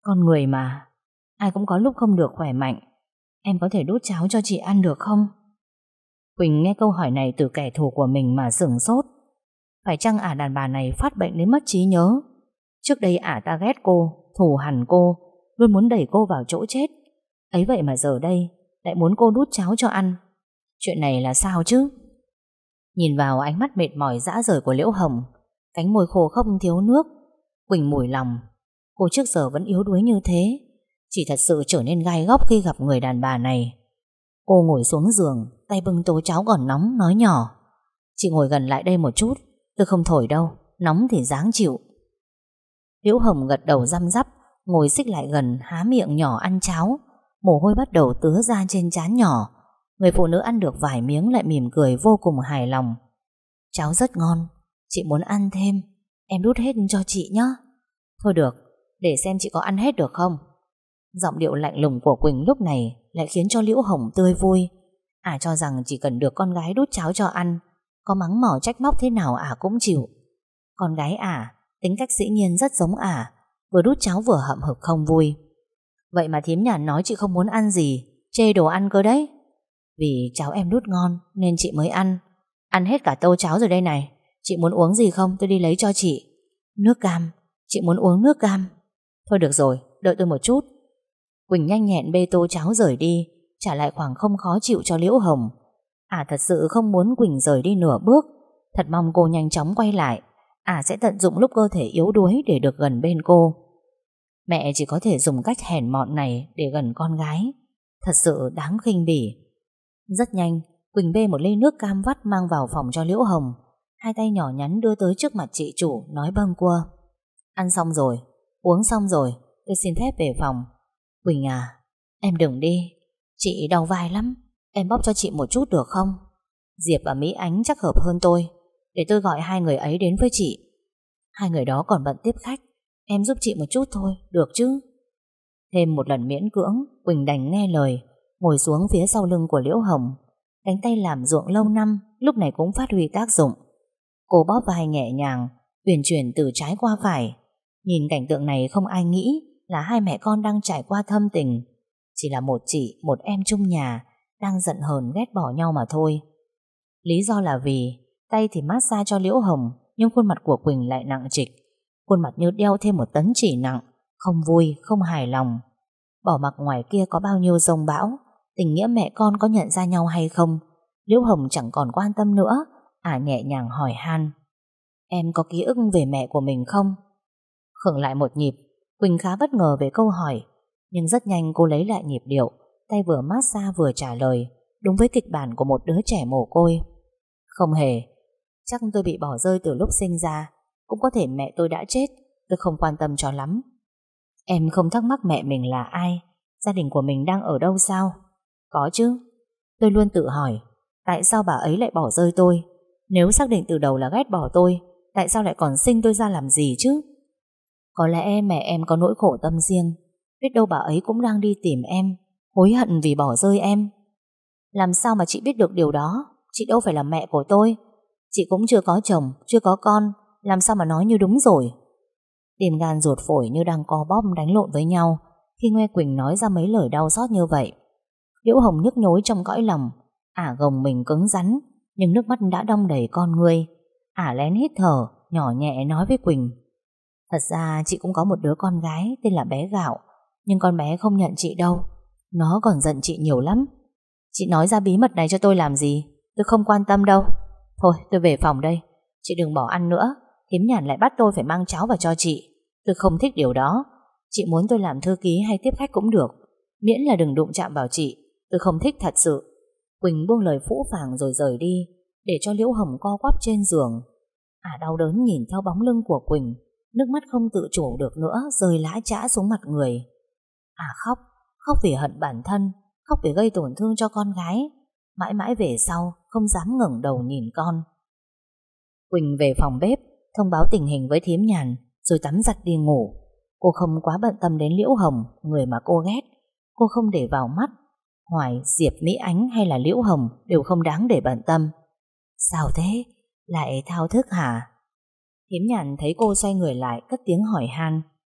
S1: Con người mà, ai cũng có lúc không được khỏe mạnh. Em có thể đút cháo cho chị ăn được không? Quỳnh nghe câu hỏi này từ kẻ thù của mình mà sửng sốt. Phải chăng ả đàn bà này phát bệnh đến mất trí nhớ? Trước đây ả ta ghét cô, thù hằn cô, luôn muốn đẩy cô vào chỗ chết. Ấy vậy mà giờ đây lại muốn cô đút cháo cho ăn. Chuyện này là sao chứ? Nhìn vào ánh mắt mệt mỏi rã rời của Liễu Hồng, cánh môi khô không thiếu nước, Quỳnh mủi lòng. Cô trước giờ vẫn yếu đuối như thế, chỉ thật sự trở nên gai góc khi gặp người đàn bà này. Cô ngồi xuống giường, tay bưng tô cháo còn nóng, nói nhỏ: Chị ngồi gần lại đây một chút, tôi không thổi đâu, nóng thì ráng chịu. Liễu Hồng gật đầu răm rắp, ngồi xích lại gần, há miệng nhỏ ăn cháo. Mồ hôi bắt đầu tứa ra trên trán nhỏ. Người phụ nữ ăn được vài miếng lại mỉm cười vô cùng hài lòng. Cháo rất ngon, chị muốn ăn thêm, em đút hết cho chị nhé. Thôi được, để xem chị có ăn hết được không. Giọng điệu lạnh lùng của Quỳnh lúc này lại khiến cho Liễu Hồng tươi vui. Ả cho rằng chỉ cần được con gái đút cháo cho ăn, có mắng mỏ trách móc thế nào ả cũng chịu. Con gái ả, tính cách dĩ nhiên rất giống ả, vừa đút cháo vừa hậm hực không vui. Vậy mà thím Nhàn nói chị không muốn ăn gì, chê đồ ăn cơ đấy. Vì cháo em đút ngon nên chị mới ăn. Ăn hết cả tô cháo rồi đây này. Chị muốn uống gì không, tôi đi lấy cho chị. Nước cam, chị muốn uống nước cam. Thôi được rồi, đợi tôi một chút. Quỳnh nhanh nhẹn bê tô cháo rời đi, trả lại khoảng không khó chịu cho Liễu Hồng. Thật sự không muốn Quỳnh rời đi nửa bước. Thật mong cô nhanh chóng quay lại. Sẽ tận dụng lúc cơ thể yếu đuối để được gần bên cô. Mẹ chỉ có thể dùng cách hèn mọn này để gần con gái. Thật sự đáng khinh bỉ. Rất nhanh, Quỳnh bê một ly nước cam vắt mang vào phòng cho Liễu Hồng. Hai tay nhỏ nhắn đưa tới trước mặt chị chủ, nói bâng quơ: Ăn xong rồi, uống xong rồi, tôi xin phép về phòng. Quỳnh à, em đừng đi, chị đau vai lắm, em bóp cho chị một chút được không? Diệp và Mỹ Ánh chắc hợp hơn tôi, để tôi gọi hai người ấy đến với chị. Hai người đó còn bận tiếp khách, em giúp chị một chút thôi, được chứ? Thêm một lần miễn cưỡng, Quỳnh đành nghe lời, ngồi xuống phía sau lưng của Liễu Hồng. Cánh tay làm ruộng lâu năm lúc này cũng phát huy tác dụng. Cô bóp vai nhẹ nhàng, uyển chuyển từ trái qua phải. Nhìn cảnh tượng này không ai nghĩ là hai mẹ con đang trải qua thâm tình. Chỉ là một chị, một em chung nhà đang giận hờn ghét bỏ nhau mà thôi. Lý do là vì tay thì massage cho Liễu Hồng, nhưng khuôn mặt của Quỳnh lại nặng trịch. Khuôn mặt như đeo thêm một tấn chỉ nặng, không vui, không hài lòng. Bỏ mặc ngoài kia có bao nhiêu giông bão, tình nghĩa mẹ con có nhận ra nhau hay không, Liễu Hồng chẳng còn quan tâm nữa. Nhẹ nhàng hỏi han: Em có ký ức về mẹ của mình không? Khựng lại một nhịp, Quỳnh khá bất ngờ về câu hỏi, nhưng rất nhanh cô lấy lại nhịp điệu, tay vừa massage vừa trả lời, đúng với kịch bản của một đứa trẻ mồ côi. Không hề, chắc tôi bị bỏ rơi từ lúc sinh ra, cũng có thể mẹ tôi đã chết, tôi không quan tâm cho lắm. Em không thắc mắc mẹ mình là ai, gia đình của mình đang ở đâu sao? Có chứ, tôi luôn tự hỏi, tại sao bà ấy lại bỏ rơi tôi? Nếu xác định từ đầu là ghét bỏ tôi, tại sao lại còn sinh tôi ra làm gì chứ? Có lẽ mẹ em có nỗi khổ tâm riêng, biết đâu bà ấy cũng đang đi tìm em, hối hận vì bỏ rơi em. Làm sao mà chị biết được điều đó? Chị đâu phải là mẹ của tôi. Chị cũng chưa có chồng, chưa có con, làm sao mà nói như đúng rồi? Tim gan ruột phổi như đang co bóp đánh lộn với nhau khi nghe Quỳnh nói ra mấy lời đau xót như vậy. Liễu Hồng nhức nhối trong cõi lòng. Gồng mình cứng rắn, nhưng nước mắt đã đong đầy con ngươi. Lén hít thở, nhỏ nhẹ nói với Quỳnh: Thật ra chị cũng có một đứa con gái tên là bé Gạo, nhưng con bé không nhận chị đâu. Nó còn giận chị nhiều lắm. Chị nói ra bí mật này cho tôi làm gì? Tôi không quan tâm đâu. Thôi tôi về phòng đây. Chị đừng bỏ ăn nữa, thím Nhàn lại bắt tôi phải mang cháo vào cho chị. Tôi không thích điều đó. Chị muốn tôi làm thư ký hay tiếp khách cũng được, miễn là đừng đụng chạm vào chị. Tôi không thích thật sự. Quỳnh buông lời phũ phàng rồi rời đi, để cho Liễu Hồng co quắp trên giường. Đau đớn nhìn theo bóng lưng của Quỳnh, nước mắt không tự chủ được nữa rơi lã chã xuống mặt người. Khóc, khóc vì hận bản thân, khóc vì gây tổn thương cho con gái. Mãi mãi về sau không dám ngẩng đầu nhìn con. Quỳnh về phòng bếp, thông báo tình hình với thím Nhàn, rồi tắm giặt đi ngủ. Cô không quá bận tâm đến Liễu Hồng, người mà cô ghét. Cô không để vào mắt. Hoài, Diệp, Mỹ Ánh hay là Liễu Hồng đều không đáng để bận tâm. Sao thế? Lại thao thức hả? Thím Nhàn thấy cô xoay người lại, cất tiếng hỏi han: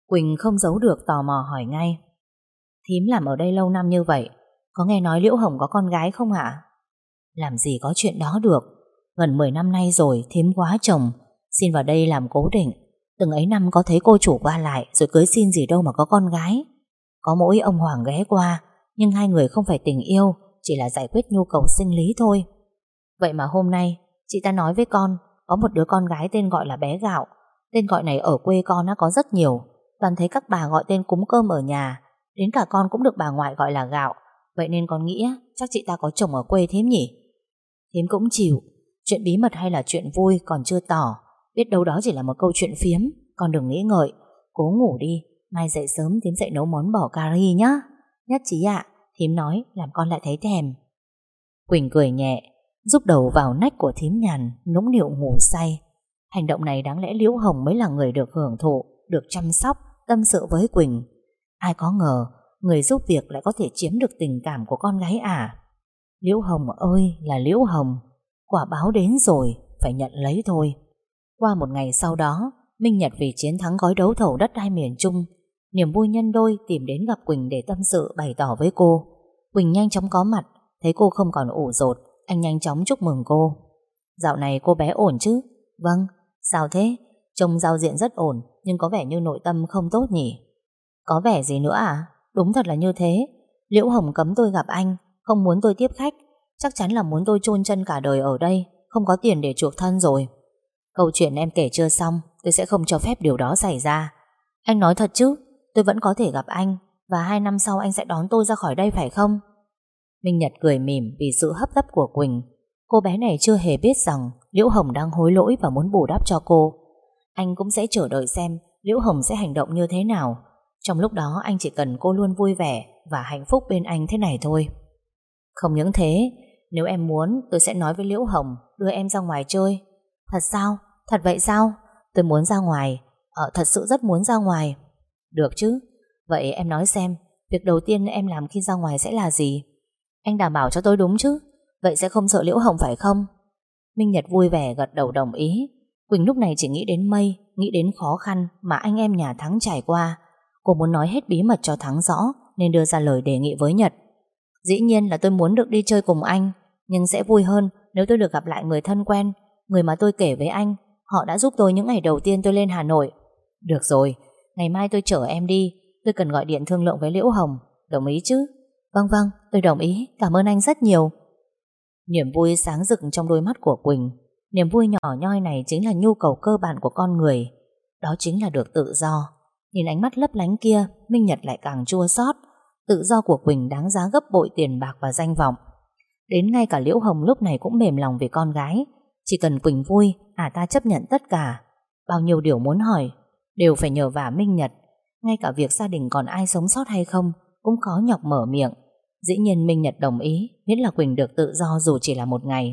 S1: Quỳnh không giấu được tò mò hỏi ngay. Thím làm ở đây lâu năm như vậy, có nghe nói Liễu Hồng có con gái không hả? Làm gì có chuyện đó được. Gần 10 năm nay rồi thím quá chồng, xin vào đây làm cố định. Từng ấy năm có thấy cô chủ qua lại rồi cưới xin gì đâu mà có con gái. Có mỗi ông Hoàng ghé qua, nhưng hai người không phải tình yêu, chỉ là giải quyết nhu cầu sinh lý thôi. Vậy mà hôm nay chị ta nói với con có một đứa con gái tên gọi là bé Gạo. Tên gọi này ở quê con có rất nhiều, toàn thấy các bà gọi tên cúng cơm ở nhà. Đến cả con cũng được bà ngoại gọi là Gạo. Vậy nên con nghĩ chắc chị ta có chồng ở quê thím nhỉ. Thím cũng chịu. Chuyện bí mật hay là chuyện vui còn chưa tỏ, biết đâu đó chỉ là một câu chuyện phiếm. Con đừng nghĩ ngợi, cố ngủ đi. Mai dậy sớm thím dậy nấu món bò cà ri nhá. Nhất trí ạ. Thím nói làm con lại thấy thèm. Quỳnh cười nhẹ, giúp đầu vào nách của thím nhàn, nũng nịu ngủ say. Hành động này đáng lẽ Liễu Hồng mới là người được hưởng thụ, được chăm sóc, tâm sự với Quỳnh. Ai có ngờ người giúp việc lại có thể chiếm được tình cảm của con gái ả. Liễu Hồng ơi là Liễu Hồng, quả báo đến rồi, phải nhận lấy thôi. Qua một ngày sau đó, Minh Nhật vì chiến thắng gói đấu thầu đất đai miền Trung, niềm vui nhân đôi tìm đến gặp Quỳnh để tâm sự bày tỏ với cô. Quỳnh nhanh chóng có mặt, thấy cô không còn ủ rột, anh nhanh chóng chúc mừng cô. Dạo này cô bé ổn chứ? Vâng. Sao thế? Trông giao diện rất ổn, nhưng có vẻ như nội tâm không tốt nhỉ? Có vẻ gì nữa à? Đúng thật là như thế. Liễu Hồng cấm tôi gặp anh, không muốn tôi tiếp khách, chắc chắn là muốn tôi chôn chân cả đời ở đây, không có tiền để chuộc thân rồi. Câu chuyện em kể chưa xong, tôi sẽ không cho phép điều đó xảy ra. Anh nói thật chứ? Tôi vẫn có thể gặp anh, và 2 năm sau anh sẽ đón tôi ra khỏi đây phải không? Minh Nhật cười mỉm vì sự hấp tấp của Quỳnh. Cô bé này chưa hề biết rằng Liễu Hồng đang hối lỗi và muốn bù đắp cho cô. Anh cũng sẽ chờ đợi xem Liễu Hồng sẽ hành động như thế nào. Trong lúc đó anh chỉ cần cô luôn vui vẻ và hạnh phúc bên anh thế này thôi. Không những thế, nếu em muốn tôi sẽ nói với Liễu Hồng đưa em ra ngoài chơi. Thật sao? Thật vậy sao? Tôi muốn ra ngoài. Thật sự rất muốn ra ngoài. Được chứ. Vậy em nói xem, việc đầu tiên em làm khi ra ngoài sẽ là gì? Anh đảm bảo cho tôi đúng chứ? Vậy sẽ không sợ Liễu Hồng phải không? Minh Nhật vui vẻ gật đầu đồng ý. Quỳnh lúc này chỉ nghĩ đến Mây, nghĩ đến khó khăn mà anh em nhà Thắng trải qua. Cô muốn nói hết bí mật cho Thắng rõ, nên đưa ra lời đề nghị với Nhật. Dĩ nhiên là tôi muốn được đi chơi cùng anh, nhưng sẽ vui hơn nếu tôi được gặp lại người thân quen, người mà tôi kể với anh. Họ đã giúp tôi những ngày đầu tiên tôi lên Hà Nội. Được rồi, ngày mai tôi chở em đi. Tôi cần gọi điện thương lượng với Liễu Hồng. Đồng ý chứ? Vâng vâng, tôi đồng ý, cảm ơn anh rất nhiều. Niềm vui sáng rực trong đôi mắt của Quỳnh. Niềm vui nhỏ nhoi này chính là nhu cầu cơ bản của con người. Đó chính là được tự do. Nhìn ánh mắt lấp lánh kia, Minh Nhật lại càng chua xót. Tự do của Quỳnh đáng giá gấp bội tiền bạc và danh vọng. Đến ngay cả Liễu Hồng lúc này cũng mềm lòng vì con gái. Chỉ cần Quỳnh vui, ta chấp nhận tất cả. Bao nhiêu điều muốn hỏi đều phải nhờ vả Minh Nhật. Ngay cả việc gia đình còn ai sống sót hay không cũng khó nhọc mở miệng. Dĩ nhiên Minh Nhật đồng ý, miễn là Quỳnh được tự do dù chỉ là một ngày.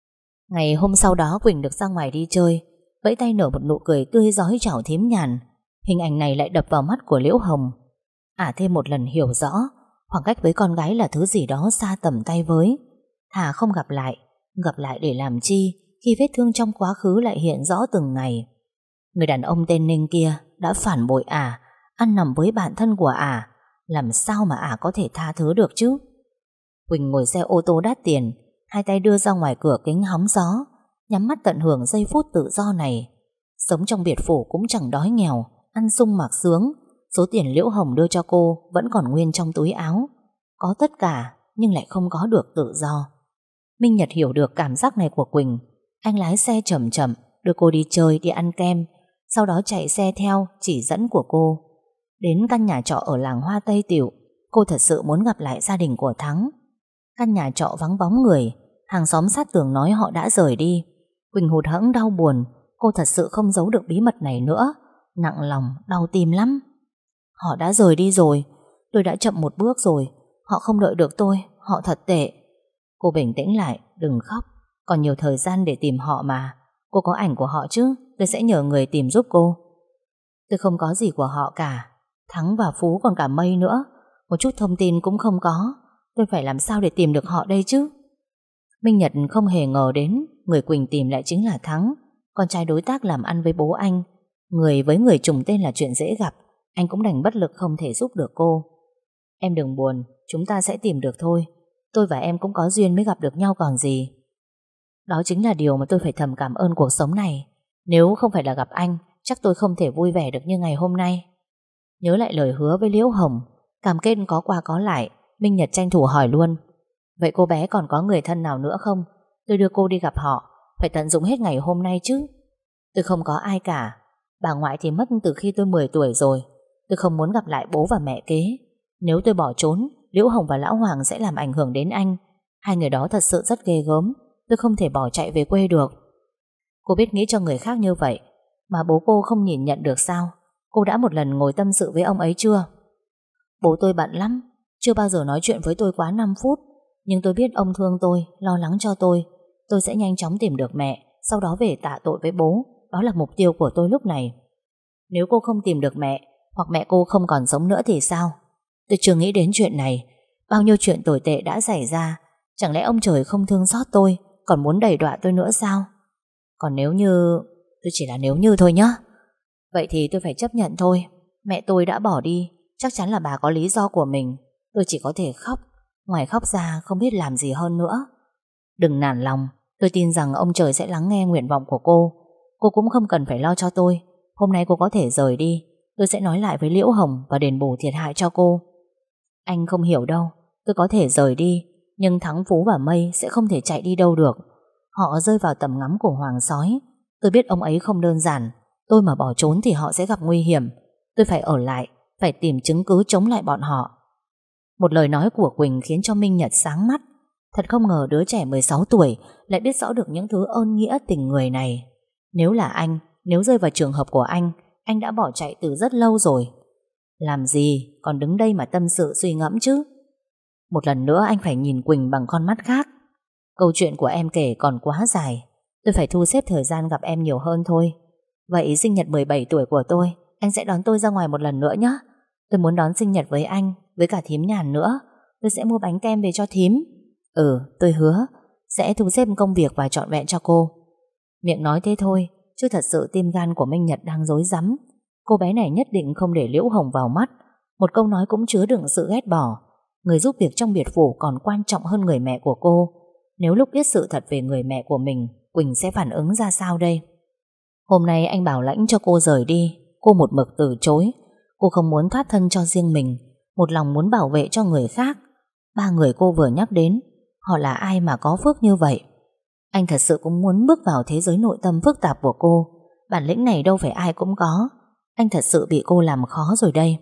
S1: Ngày hôm sau đó Quỳnh được ra ngoài đi chơi, vẫy tay nở một nụ cười tươi rói chào thím nhàn. Hình ảnh này lại đập vào mắt của Liễu Hồng. Thêm một lần hiểu rõ khoảng cách với con gái là thứ gì đó xa tầm tay với. Thà không gặp lại để làm chi khi vết thương trong quá khứ lại hiện rõ từng ngày. Người đàn ông tên Ninh kia đã phản bội ăn nằm với bạn thân của làm sao mà có thể tha thứ được chứ? Quỳnh ngồi xe ô tô đắt tiền, hai tay đưa ra ngoài cửa kính hóng gió, nhắm mắt tận hưởng giây phút tự do này. Sống trong biệt phủ cũng chẳng đói nghèo, ăn sung mặc sướng. Số tiền Liễu Hồng đưa cho cô vẫn còn nguyên trong túi áo. Có tất cả nhưng lại không có được tự do. Minh Nhật hiểu được cảm giác này của Quỳnh. Anh lái xe chậm chậm đưa cô đi chơi, đi ăn kem, sau đó chạy xe theo chỉ dẫn của cô. Đến căn nhà trọ ở làng Hoa Tây Tiểu, cô thật sự muốn gặp lại gia đình của Thắng. Căn nhà trọ vắng bóng người, hàng xóm sát tường nói họ đã rời đi. Quỳnh hụt hẫng đau buồn, cô thật sự không giấu được bí mật này nữa. Nặng lòng, đau tim lắm. Họ đã rời đi rồi, tôi đã chậm một bước rồi. Họ không đợi được tôi, họ thật tệ. Cô bình tĩnh lại, đừng khóc. Còn nhiều thời gian để tìm họ mà. Cô có ảnh của họ chứ? Tôi sẽ nhờ người tìm giúp cô. Tôi không có gì của họ cả. Thắng và Phú còn cả Mây nữa. Một chút thông tin cũng không có. Tôi phải làm sao để tìm được họ đây chứ? Minh Nhật không hề ngờ đến người Quỳnh tìm lại chính là Thắng, con trai đối tác làm ăn với bố anh. Người với người trùng tên là chuyện dễ gặp, anh cũng đành bất lực không thể giúp được cô. Em đừng buồn, chúng ta sẽ tìm được thôi. Tôi và em cũng có duyên mới gặp được nhau còn gì. Đó chính là điều mà tôi phải thầm cảm ơn cuộc sống này. Nếu không phải là gặp anh, chắc tôi không thể vui vẻ được như ngày hôm nay. Nhớ lại lời hứa với Liễu Hồng, cam kết có qua có lại, Minh Nhật tranh thủ hỏi luôn: vậy cô bé còn có người thân nào nữa không? Tôi đưa cô đi gặp họ, phải tận dụng hết ngày hôm nay chứ. Tôi không có ai cả. Bà ngoại thì mất từ khi tôi 10 tuổi rồi. Tôi không muốn gặp lại bố và mẹ kế. Nếu tôi bỏ trốn, Liễu Hồng và Lão Hoàng sẽ làm ảnh hưởng đến anh. Hai người đó thật sự rất ghê gớm. Tôi không thể bỏ chạy về quê được. Cô biết nghĩ cho người khác như vậy, mà bố cô không nhìn nhận được sao? Cô đã một lần ngồi tâm sự với ông ấy chưa? Bố tôi bận lắm, chưa bao giờ nói chuyện với tôi quá 5 phút. Nhưng tôi biết ông thương tôi, lo lắng cho tôi. Tôi sẽ nhanh chóng tìm được mẹ, sau đó về tạ tội với bố. Đó là mục tiêu của tôi lúc này. Nếu cô không tìm được mẹ, hoặc mẹ cô không còn sống nữa thì sao? Tôi chưa nghĩ đến chuyện này. Bao nhiêu chuyện tồi tệ đã xảy ra. Chẳng lẽ ông trời không thương xót tôi, còn muốn đày đọa tôi nữa sao? Còn nếu như... tôi chỉ là nếu như thôi nhá. Vậy thì tôi phải chấp nhận thôi. Mẹ tôi đã bỏ đi, chắc chắn là bà có lý do của mình. Tôi chỉ có thể khóc. Ngoài khóc ra không biết làm gì hơn nữa. Đừng nản lòng. Tôi tin rằng ông trời sẽ lắng nghe nguyện vọng của cô. Cô cũng không cần phải lo cho tôi. Hôm nay cô có thể rời đi. Tôi sẽ nói lại với Liễu Hồng và đền bù thiệt hại cho cô. Anh không hiểu đâu. Tôi có thể rời đi, nhưng Thắng, Phú và Mây sẽ không thể chạy đi đâu được. Họ rơi vào tầm ngắm của Hoàng Sói. Tôi biết ông ấy không đơn giản. Tôi mà bỏ trốn thì họ sẽ gặp nguy hiểm. Tôi phải ở lại, phải tìm chứng cứ chống lại bọn họ. Một lời nói của Quỳnh khiến cho Minh Nhật sáng mắt. Thật không ngờ đứa trẻ 16 tuổi lại biết rõ được những thứ ơn nghĩa tình người này. Nếu là anh, nếu rơi vào trường hợp của anh đã bỏ chạy từ rất lâu rồi. Làm gì còn đứng đây mà tâm sự suy ngẫm chứ? Một lần nữa anh phải nhìn Quỳnh bằng con mắt khác. Câu chuyện của em kể còn quá dài. Tôi phải thu xếp thời gian gặp em nhiều hơn thôi. Vậy sinh nhật 17 tuổi của tôi, anh sẽ đón tôi ra ngoài một lần nữa nhé. Tôi muốn đón sinh nhật với anh, với cả thím Nhàn nữa. Tôi sẽ mua bánh kem về cho thím. Tôi hứa sẽ thu xếp công việc và trọn vẹn cho cô. Miệng nói thế thôi, chứ thật sự tim gan của Minh Nhật đang rối rắm. Cô bé này nhất định không để Liễu Hồng vào mắt. Một câu nói cũng chứa đựng sự ghét bỏ. Người giúp việc trong biệt phủ còn quan trọng hơn người mẹ của cô. Nếu lúc biết sự thật về người mẹ của mình, Quỳnh sẽ phản ứng ra sao đây? Hôm nay anh bảo lãnh cho cô rời đi, cô một mực từ chối. Cô không muốn thoát thân cho riêng mình, một lòng muốn bảo vệ cho người khác. Ba người cô vừa nhắc đến, họ là ai mà có phước như vậy? Anh thật sự cũng muốn bước vào thế giới nội tâm phức tạp của cô. Bản lĩnh này đâu phải ai cũng có. Anh thật sự bị cô làm khó rồi đây.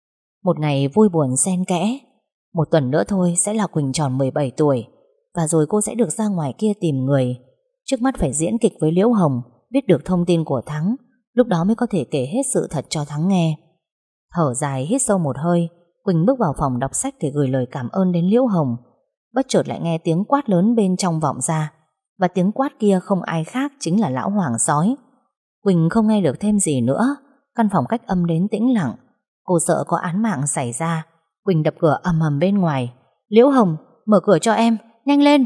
S1: Một ngày vui buồn xen kẽ. Một tuần nữa thôi sẽ là Quỳnh tròn 17 tuổi. Và rồi cô sẽ được ra ngoài kia tìm người. Trước mắt phải diễn kịch với Liễu Hồng, biết được thông tin của Thắng. Lúc đó mới có thể kể hết sự thật cho Thắng nghe. Thở dài hít sâu một hơi, Quỳnh bước vào phòng đọc sách để gửi lời cảm ơn đến Liễu Hồng. Bất chợt lại nghe tiếng quát lớn bên trong vọng ra. Và tiếng quát kia không ai khác chính là Lão Hoàng Sói. Quỳnh không nghe được thêm gì nữa. Căn phòng cách âm đến tĩnh lặng. Cô sợ có án mạng xảy ra. Quỳnh đập cửa ầm ầm bên ngoài. Liễu Hồng, mở cửa cho em, nhanh lên.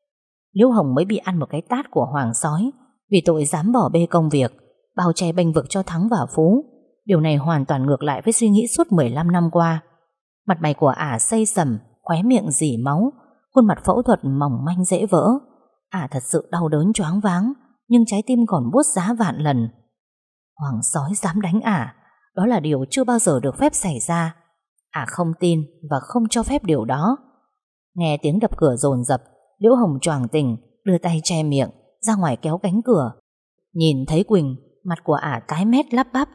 S1: Liễu Hồng mới bị ăn một cái tát của Hoàng Sói vì tội dám bỏ bê công việc, bao che bênh vực cho Thắng và Phú. Điều này hoàn toàn ngược lại với suy nghĩ suốt 15 năm qua. Mặt mày của ả xây sầm, khóe miệng rỉ máu, khuôn mặt phẫu thuật mỏng manh dễ vỡ. Ả thật sự đau đớn choáng váng, nhưng trái tim còn buốt giá vạn lần. Hoàng Sói dám đánh ả, đó là điều chưa bao giờ được phép xảy ra. Ả không tin và không cho phép điều đó. Nghe tiếng đập cửa dồn dập, Liễu Hồng choàng tỉnh, đưa tay che miệng, ra ngoài kéo cánh cửa. Nhìn thấy Quỳnh, mặt của ả tái mét lắp bắp.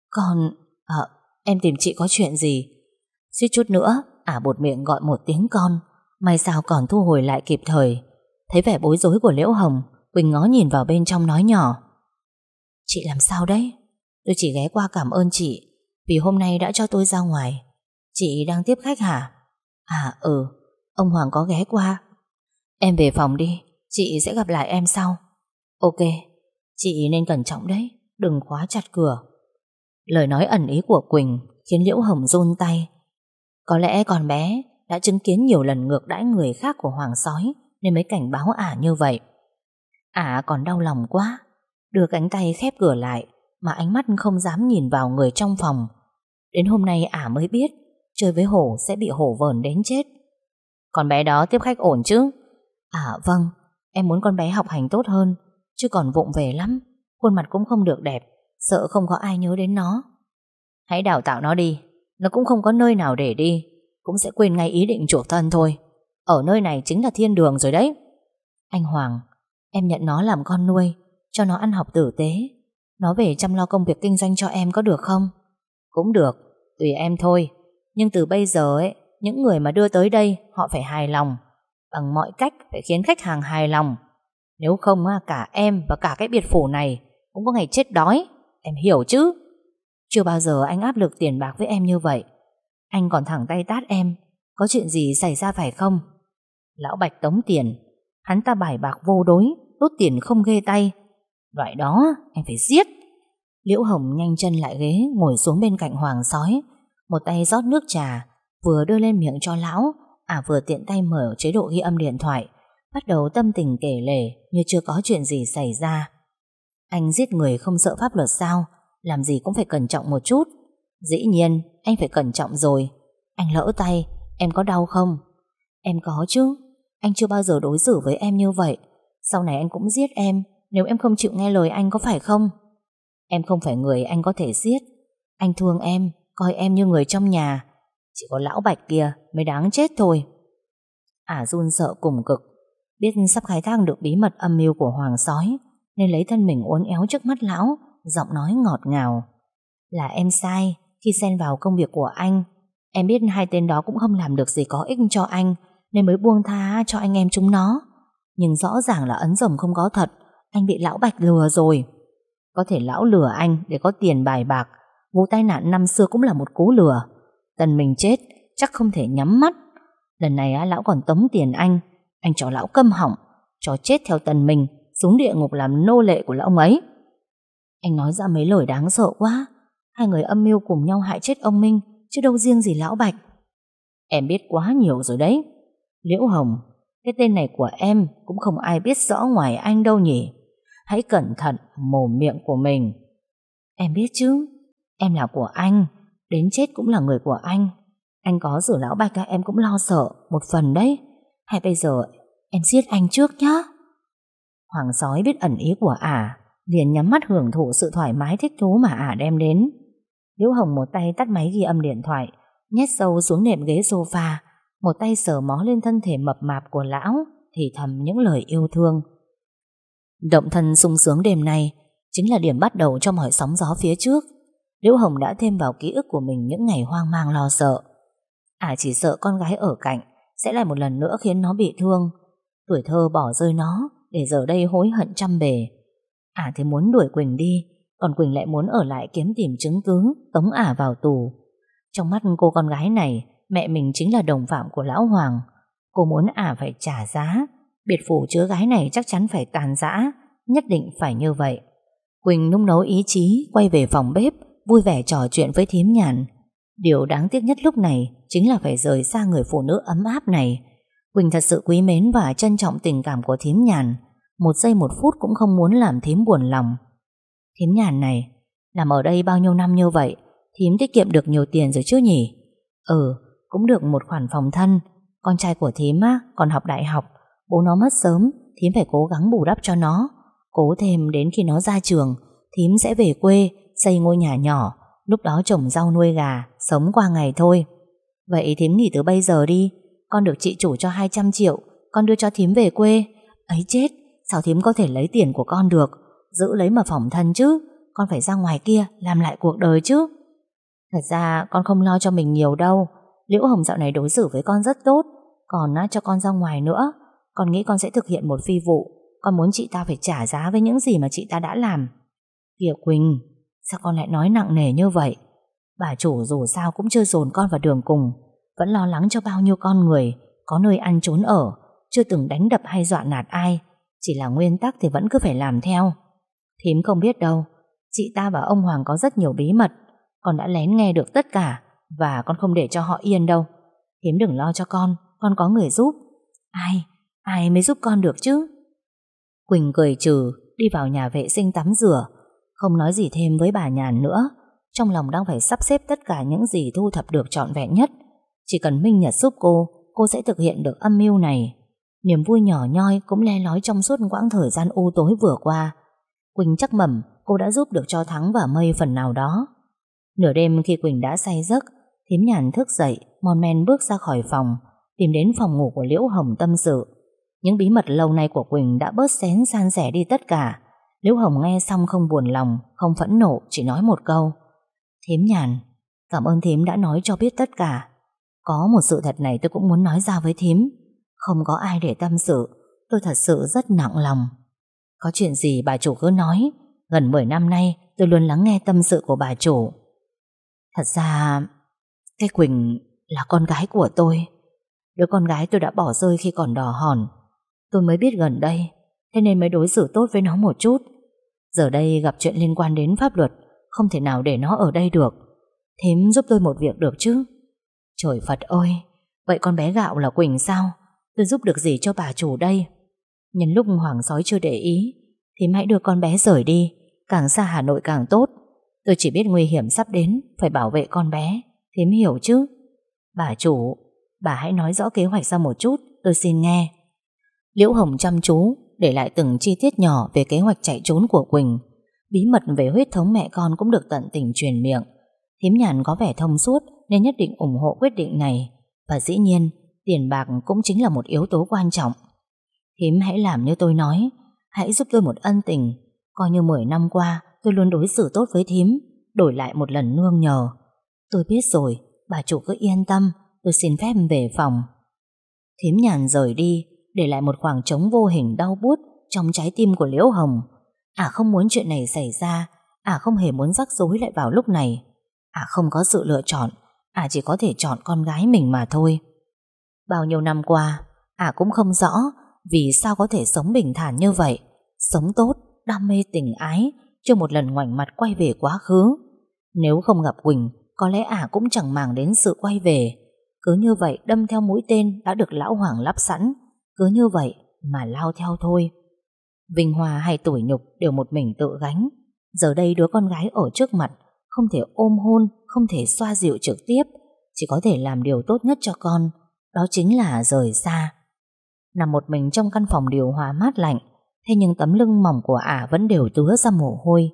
S1: Em tìm chị có chuyện gì? Suýt chút nữa, ả buột miệng gọi một tiếng con. May sao còn thu hồi lại kịp thời. Thấy vẻ bối rối của Liễu Hồng, Quỳnh ngó nhìn vào bên trong nói nhỏ: Chị làm sao đấy? Tôi chỉ ghé qua cảm ơn chị vì hôm nay đã cho tôi ra ngoài. Chị đang tiếp khách hả? Ông Hoàng có ghé qua. Em về phòng đi, chị sẽ gặp lại em sau. Ok, chị nên cẩn trọng đấy, đừng khóa chặt cửa. Lời nói ẩn ý của Quỳnh khiến Liễu Hồng run tay. Có lẽ con bé đã chứng kiến nhiều lần ngược đãi người khác của Hoàng Sói nên mới cảnh báo ả như vậy. Ả còn đau lòng quá, đưa cánh tay khép cửa lại mà ánh mắt không dám nhìn vào người trong phòng. Đến hôm nay ả mới biết chơi với hổ sẽ bị hổ vờn đến chết. Con bé đó tiếp khách ổn chứ? Vâng, em muốn con bé học hành tốt hơn, chứ còn vụng về lắm. Khuôn mặt cũng không được đẹp, sợ không có ai nhớ đến nó. Hãy đào tạo nó đi, nó cũng không có nơi nào để đi, cũng sẽ quên ngay ý định chuộc thân thôi. Ở nơi này chính là thiên đường rồi đấy. Anh Hoàng, em nhận nó làm con nuôi, cho nó ăn học tử tế. Nó về chăm lo công việc kinh doanh cho em có được không? Cũng được, tùy em thôi. Nhưng từ bây giờ ấy, những người mà đưa tới đây họ phải hài lòng. Bằng mọi cách phải khiến khách hàng hài lòng. Nếu không cả em và cả cái biệt phủ này cũng có ngày chết đói. Em hiểu chứ? Chưa bao giờ anh áp lực tiền bạc với em như vậy. Anh còn thẳng tay tát em. Có chuyện gì xảy ra phải không? Lão Bạch tống tiền, hắn ta bài bạc vô đối, đốt tiền không ghê tay. Loại đó anh phải giết. Liễu Hồng nhanh chân lại ghế, ngồi xuống bên cạnh Hoàng sói, một tay rót nước trà, vừa đưa lên miệng cho lão, vừa tiện tay mở chế độ ghi âm điện thoại, bắt đầu tâm tình kể lể như chưa có chuyện gì xảy ra. Anh giết người không sợ pháp luật sao? Làm gì cũng phải cẩn trọng một chút. Dĩ nhiên anh phải cẩn trọng rồi. Anh lỡ tay, em có đau không? Em có chứ. Anh chưa bao giờ đối xử với em như vậy. Sau này anh cũng giết em nếu em không chịu nghe lời anh, có phải không? Em không phải người anh có thể giết. Anh thương em, coi em như người trong nhà. Chỉ có lão Bạch kia mới đáng chết thôi. Run sợ cùng cực, biết sắp khai thác được bí mật âm mưu của Hoàng sói, nên lấy thân mình uốn éo trước mắt lão, giọng nói ngọt ngào. Là em sai khi xen vào công việc của anh. Em biết hai tên đó cũng không làm được gì có ích cho anh, nên mới buông tha cho anh em chúng nó. Nhưng rõ ràng là ấn dầm không có thật. Anh bị lão Bạch lừa rồi. Có thể lão lừa anh để có tiền bài bạc. Vụ tai nạn năm xưa cũng là một cú lừa. Tần mình chết chắc không thể nhắm mắt. Lần này lão còn tống tiền anh. Anh cho lão câm họng, cho chết theo Tần mình, xuống địa ngục làm nô lệ của lão ấy. Anh nói ra mấy lời đáng sợ quá. Hai người âm mưu cùng nhau hại chết ông Minh, chứ đâu riêng gì lão Bạch. Em biết quá nhiều rồi đấy. Liễu Hồng, cái tên này của em cũng không ai biết rõ ngoài anh đâu nhỉ. Hãy cẩn thận mồm miệng của mình. Em biết chứ. Em là của anh, đến chết cũng là người của anh. Anh có rửa lão Bạch em cũng lo sợ một phần đấy. Hay bây giờ em giết anh trước nhá. Hoàng sói biết ẩn ý của liền nhắm mắt hưởng thụ sự thoải mái thích thú mà đem đến. Liễu Hồng một tay tắt máy ghi âm điện thoại, nhét sâu xuống nệm ghế sofa, một tay sờ mó lên thân thể mập mạp của lão, thì thầm những lời yêu thương. Động thân sung sướng đêm nay chính là điểm bắt đầu cho mọi sóng gió phía trước. Liễu Hồng đã thêm vào ký ức của mình những ngày hoang mang lo sợ. Chỉ sợ con gái ở cạnh sẽ lại một lần nữa khiến nó bị thương. Tuổi thơ bỏ rơi nó, để giờ đây hối hận trăm bề. Thì muốn đuổi Quỳnh đi, còn Quỳnh lại muốn ở lại kiếm tìm chứng cứ, tống vào tù. Trong mắt cô con gái này, mẹ mình chính là đồng phạm của lão Hoàng. Cô muốn phải trả giá. Biệt phủ chứa gái này chắc chắn phải tàn rã, nhất định phải như vậy. Quỳnh nung nấu ý chí, quay về phòng bếp, vui vẻ trò chuyện với thím Nhàn. Điều đáng tiếc nhất lúc này chính là phải rời xa người phụ nữ ấm áp này. Quỳnh thật sự quý mến và trân trọng tình cảm của thím Nhàn, một giây một phút cũng không muốn làm thím buồn lòng. Thím Nhàn này, làm ở đây bao nhiêu năm như vậy, thím tiết kiệm được nhiều tiền rồi chứ nhỉ? Cũng được một khoản phòng thân. Con trai của thím còn học đại học, bố nó mất sớm, thím phải cố gắng bù đắp cho nó. Cố thêm đến khi nó ra trường, thím sẽ về quê xây ngôi nhà nhỏ, lúc đó trồng rau nuôi gà, sống qua ngày thôi. Vậy thím nghỉ từ bây giờ đi. Con được chị chủ cho 200 triệu, con đưa cho thím về quê. Ấy chết, sao thím có thể lấy tiền của con được? Giữ lấy mà phỏng thân chứ. Con phải ra ngoài kia làm lại cuộc đời chứ. Thật ra con không lo cho mình nhiều đâu. Liễu Hồng dạo này đối xử với con rất tốt, còn cho con ra ngoài nữa. Con nghĩ con sẽ thực hiện một phi vụ. Con muốn chị ta phải trả giá với những gì mà chị ta đã làm. Kìa Quỳnh, sao con lại nói nặng nề như vậy? Bà chủ dù sao cũng chưa dồn con vào đường cùng, vẫn lo lắng cho bao nhiêu con người có nơi ăn trốn ở, chưa từng đánh đập hay dọa nạt ai. Chỉ là nguyên tắc thì vẫn cứ phải làm theo. Thím không biết đâu, chị ta và ông Hoàng có rất nhiều bí mật. Con đã lén nghe được tất cả, và con không để cho họ yên đâu. Thím đừng lo cho con có người giúp. Ai mới giúp con được chứ? Quỳnh cười trừ, đi vào nhà vệ sinh tắm rửa, không nói gì thêm với bà Nhàn nữa. trong lòng đang phải sắp xếp tất cả những gì thu thập được trọn vẹn nhất. Chỉ cần Minh Nhật giúp cô sẽ thực hiện được âm mưu này. Niềm vui nhỏ nhoi cũng le lói trong suốt quãng thời gian u tối vừa qua. Quỳnh chắc mẩm cô đã giúp được cho Thắng và Mây phần nào đó. Nửa đêm khi Quỳnh đã say giấc, thím Nhàn thức dậy, mon men bước ra khỏi phòng, tìm đến phòng ngủ của Liễu Hồng tâm sự. Những bí mật lâu nay của Quỳnh đã bớt xén san sẻ đi tất cả. Liễu Hồng nghe xong không buồn lòng, không phẫn nộ, chỉ nói một câu: "Thím Nhàn, cảm ơn thím đã nói cho biết tất cả. Có một sự thật này tôi cũng muốn nói ra với thím. Không có ai để tâm sự, tôi thật sự rất nặng lòng. Có chuyện gì bà chủ cứ nói. Gần 10 năm nay tôi luôn lắng nghe tâm sự của bà chủ. Thật ra cái Quỳnh là con gái của tôi. Đứa con gái tôi đã bỏ rơi khi còn đỏ hòn. Tôi mới biết gần đây, thế nên mới đối xử tốt với nó một chút. Giờ đây gặp chuyện liên quan đến pháp luật, không thể nào để nó ở đây được. Thím giúp tôi một việc được chứ?" "Trời Phật ơi, vậy con bé Gạo là Quỳnh sao? Tôi giúp được gì cho bà chủ đây?" "Nhân lúc Hoàng sói chưa để ý, thím hãy đưa con bé rời đi, càng xa Hà Nội càng tốt. Tôi chỉ biết nguy hiểm sắp đến, phải bảo vệ con bé, thím hiểu chứ?" "Bà chủ, bà hãy nói rõ kế hoạch ra một chút, tôi xin nghe." Liễu Hồng chăm chú để lại từng chi tiết nhỏ về kế hoạch chạy trốn của Quỳnh. Bí mật về huyết thống mẹ con cũng được tận tình truyền miệng. Thím Nhàn có vẻ thông suốt nên nhất định ủng hộ quyết định này. Và dĩ nhiên, tiền bạc cũng chính là một yếu tố quan trọng. "Thím hãy làm như tôi nói, hãy giúp tôi một ân tình. Coi như 10 năm qua tôi luôn đối xử tốt với thím, đổi lại một lần nương nhờ." "Tôi biết rồi, bà chủ cứ yên tâm, tôi xin phép về phòng." Thím Nhàn rời đi, để lại một khoảng trống vô hình đau buốt trong trái tim của Liễu Hồng. Không muốn chuyện này xảy ra, không hề muốn rắc rối lại vào lúc này. Không có sự lựa chọn, chỉ có thể chọn con gái mình mà thôi. Bao nhiêu năm qua, cũng không rõ vì sao có thể sống bình thản như vậy, sống tốt, đam mê tình ái, chưa một lần ngoảnh mặt quay về quá khứ. Nếu không gặp Quỳnh, có lẽ cũng chẳng màng đến sự quay về. Cứ như vậy đâm theo mũi tên đã được Lão Hoàng lắp sẵn, cứ như vậy mà lao theo thôi. Vinh hoa hay tủi nhục đều một mình tự gánh. Giờ đây đứa con gái ở trước mặt, không thể ôm hôn, không thể xoa dịu trực tiếp, chỉ có thể làm điều tốt nhất cho con, đó chính là rời xa. Nằm một mình trong căn phòng điều hòa mát lạnh, thế nhưng tấm lưng mỏng của vẫn đều tứa ra mồ hôi.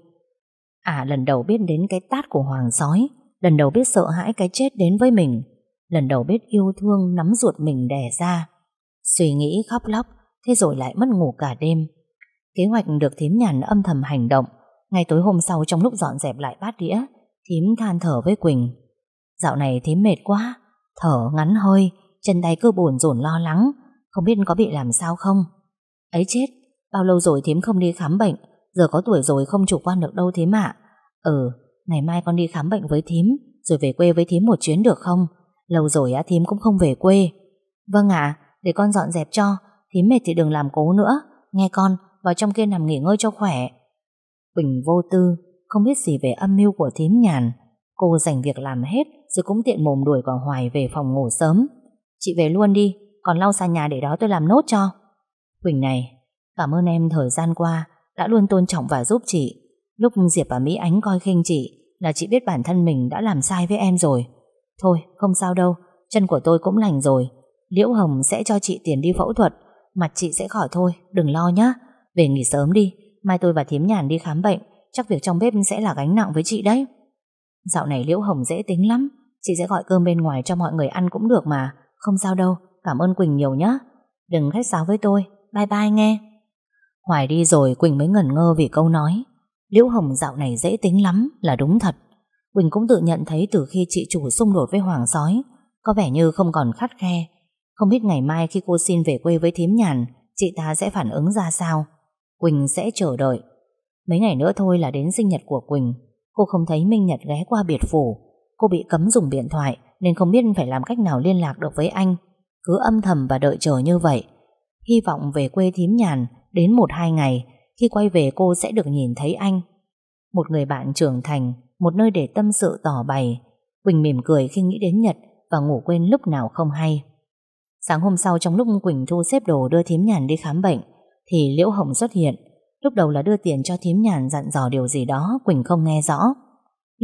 S1: Lần đầu biết đến cái tát của Hoàng sói, lần đầu biết sợ hãi cái chết đến với mình, lần đầu biết yêu thương nắm ruột mình đẻ ra. Suy nghĩ khóc lóc, thế rồi lại mất ngủ cả đêm. Kế hoạch được thím Nhàn âm thầm hành động. Ngay tối hôm sau, trong lúc dọn dẹp lại bát đĩa, thím than thở với Quỳnh: "Dạo này thím mệt quá, thở ngắn hơi, chân tay cứ bồn rồn lo lắng, không biết có bị làm sao không." "Ấy chết, bao lâu rồi thím không đi khám bệnh, giờ có tuổi rồi không chủ quan được đâu thím ạ." "Ngày mai con đi khám bệnh với thím, rồi về quê với thím một chuyến được không? Lâu rồi thím cũng không về quê." "Vâng ạ, để con dọn dẹp cho, thím mệt thì đừng làm cố nữa, nghe con, vào trong kia nằm nghỉ ngơi cho khỏe." Quỳnh vô tư, không biết gì về âm mưu của thím Nhàn. Cô dành việc làm hết, rồi cũng tiện mồm đuổi quả Hoài về phòng ngủ sớm. "Chị về luôn đi, còn lau sàn nhà để đó tôi làm nốt cho." "Quỳnh này, cảm ơn em thời gian qua đã luôn tôn trọng và giúp chị. Lúc Diệp và Mỹ Ánh coi khinh chị là chị biết bản thân mình đã làm sai với em rồi. Thôi, không sao đâu, chân của tôi cũng lành rồi. Liễu Hồng sẽ cho chị tiền đi phẫu thuật, mặt chị sẽ khỏi thôi, đừng lo nhé. Về nghỉ sớm đi, mai tôi và thím Nhàn đi khám bệnh, chắc việc trong bếp sẽ là gánh nặng với chị đấy." "Dạo này Liễu Hồng dễ tính lắm, chị sẽ gọi cơm bên ngoài cho mọi người ăn cũng được mà, không sao đâu, cảm ơn Quỳnh nhiều nhé. Đừng khách sáo với tôi, bye bye nghe." Hoài đi rồi Quỳnh mới ngẩn ngơ vì câu nói Liễu Hồng dạo này dễ tính lắm là đúng thật. Quỳnh cũng tự nhận thấy từ khi chị chủ xung đột với Hoàng sói, có vẻ như không còn khắt khe. Không biết ngày mai khi cô xin về quê với thím Nhàn, chị ta sẽ phản ứng ra sao. Quỳnh sẽ chờ đợi. Mấy ngày nữa thôi là đến sinh nhật của Quỳnh. Cô không thấy Minh Nhật ghé qua biệt phủ. Cô bị cấm dùng điện thoại nên không biết phải làm cách nào liên lạc được với anh. Cứ âm thầm và đợi chờ như vậy. Hy vọng về quê thím Nhàn đến 1-2 ngày, khi quay về cô sẽ được nhìn thấy anh. Một người bạn trưởng thành, một nơi để tâm sự tỏ bày. Quỳnh mỉm cười khi nghĩ đến Nhật và ngủ quên lúc nào không hay. Sáng hôm sau, trong lúc Quỳnh thu xếp đồ đưa thím Nhàn đi khám bệnh, thì Liễu Hồng xuất hiện. Lúc đầu là đưa tiền cho thím Nhàn, dặn dò điều gì đó Quỳnh không nghe rõ.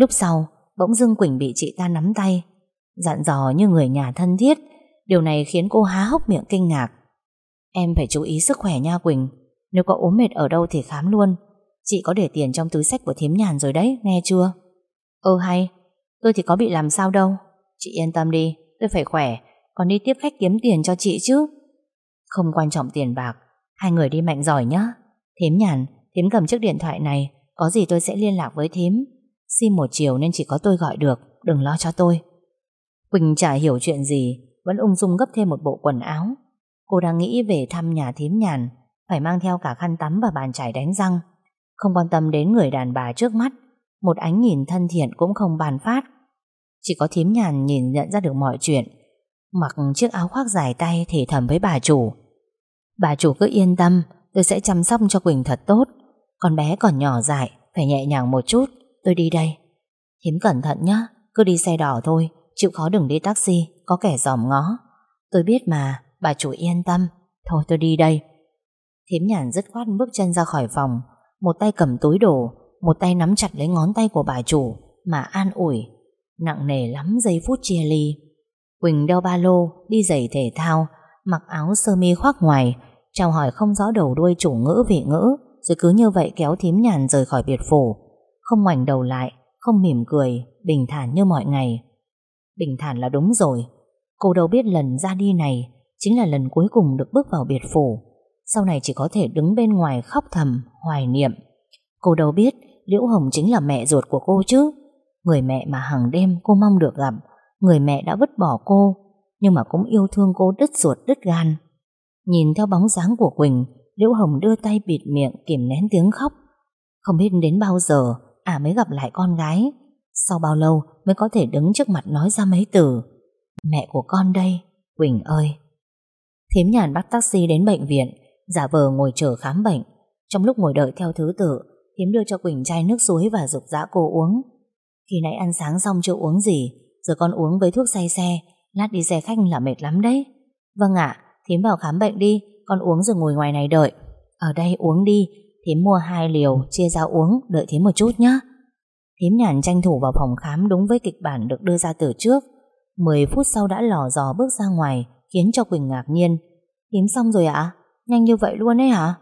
S1: Lúc sau bỗng dưng Quỳnh bị chị ta nắm tay, dặn dò như người nhà thân thiết. Điều này khiến cô há hốc miệng kinh ngạc. Em phải chú ý sức khỏe nha Quỳnh. Nếu có ốm mệt ở đâu thì khám luôn. Chị có để tiền trong túi xách của thím Nhàn rồi đấy, nghe chưa? Hay, tôi thì có bị làm sao đâu. Chị yên tâm đi, tôi phải khỏe, còn đi tiếp khách kiếm tiền cho chị chứ. Không quan trọng tiền bạc, hai người đi mạnh giỏi nhá. Thím Nhàn, thím cầm chiếc điện thoại này, có gì tôi sẽ liên lạc với thím. Sim một chiều nên chỉ có tôi gọi được, đừng lo cho tôi. Quỳnh chả hiểu chuyện gì, vẫn ung dung gấp thêm một bộ quần áo. Cô đang nghĩ về thăm nhà thím Nhàn, phải mang theo cả khăn tắm và bàn chải đánh răng, không quan tâm đến người đàn bà trước mắt. Một ánh nhìn thân thiện cũng không bàn phát. Chỉ có thím Nhàn nhìn nhận ra được mọi chuyện, mặc chiếc áo khoác dài tay thì thầm với bà chủ: bà chủ cứ yên tâm, tôi sẽ chăm sóc cho Quỳnh thật tốt. Con bé còn nhỏ dại, phải nhẹ nhàng một chút. Tôi đi đây. Thím cẩn thận nhé, cứ đi xe đỏ thôi, chịu khó đừng đi taxi, có kẻ dòm ngó. Tôi biết mà, bà chủ yên tâm. Thôi tôi đi đây. Thím Nhàn dứt khoát bước chân ra khỏi phòng, một tay cầm túi đồ, một tay nắm chặt lấy ngón tay của bà chủ mà an ủi. Nặng nề lắm giây phút chia ly. Quỳnh đeo ba lô, đi giày thể thao, mặc áo sơ mi khoác ngoài, chào hỏi không rõ đầu đuôi chủ ngữ vị ngữ, rồi cứ như vậy kéo thím Nhàn rời khỏi biệt phủ. Không ngoảnh đầu lại, không mỉm cười, bình thản như mọi ngày. Bình thản là đúng rồi. Cô đâu biết lần ra đi này chính là lần cuối cùng được bước vào biệt phủ. Sau này chỉ có thể đứng bên ngoài khóc thầm, hoài niệm. Cô đâu biết Liễu Hồng chính là mẹ ruột của cô chứ. Người mẹ mà hàng đêm cô mong được gặp. Người mẹ đã vứt bỏ cô, nhưng mà cũng yêu thương cô đứt ruột đứt gan. Nhìn theo bóng dáng của Quỳnh, Liễu Hồng đưa tay bịt miệng kìm nén tiếng khóc. Không biết đến bao giờ mới gặp lại con gái. Sau bao lâu mới có thể đứng trước mặt nói ra mấy từ: mẹ của con đây, Quỳnh ơi. Thím Nhàn bắt taxi đến bệnh viện, giả vờ ngồi chờ khám bệnh. Trong lúc ngồi đợi theo thứ tự, thím đưa cho Quỳnh chai nước suối và giục giã cô uống. Khi nãy ăn sáng xong chưa uống gì, giờ con uống với thuốc say xe, lát đi xe khách là mệt lắm đấy. Vâng ạ, thím vào khám bệnh đi, con uống rồi ngồi ngoài này đợi. Ở đây uống đi, thím mua 2 liều, chia ra uống, đợi thím một chút nhé. Thím Nhàn tranh thủ vào phòng khám đúng với kịch bản được đưa ra từ trước. 10 phút sau đã lò dò bước ra ngoài, khiến cho Quỳnh ngạc nhiên. Thím xong rồi ạ? Nhanh như vậy luôn ấy hả?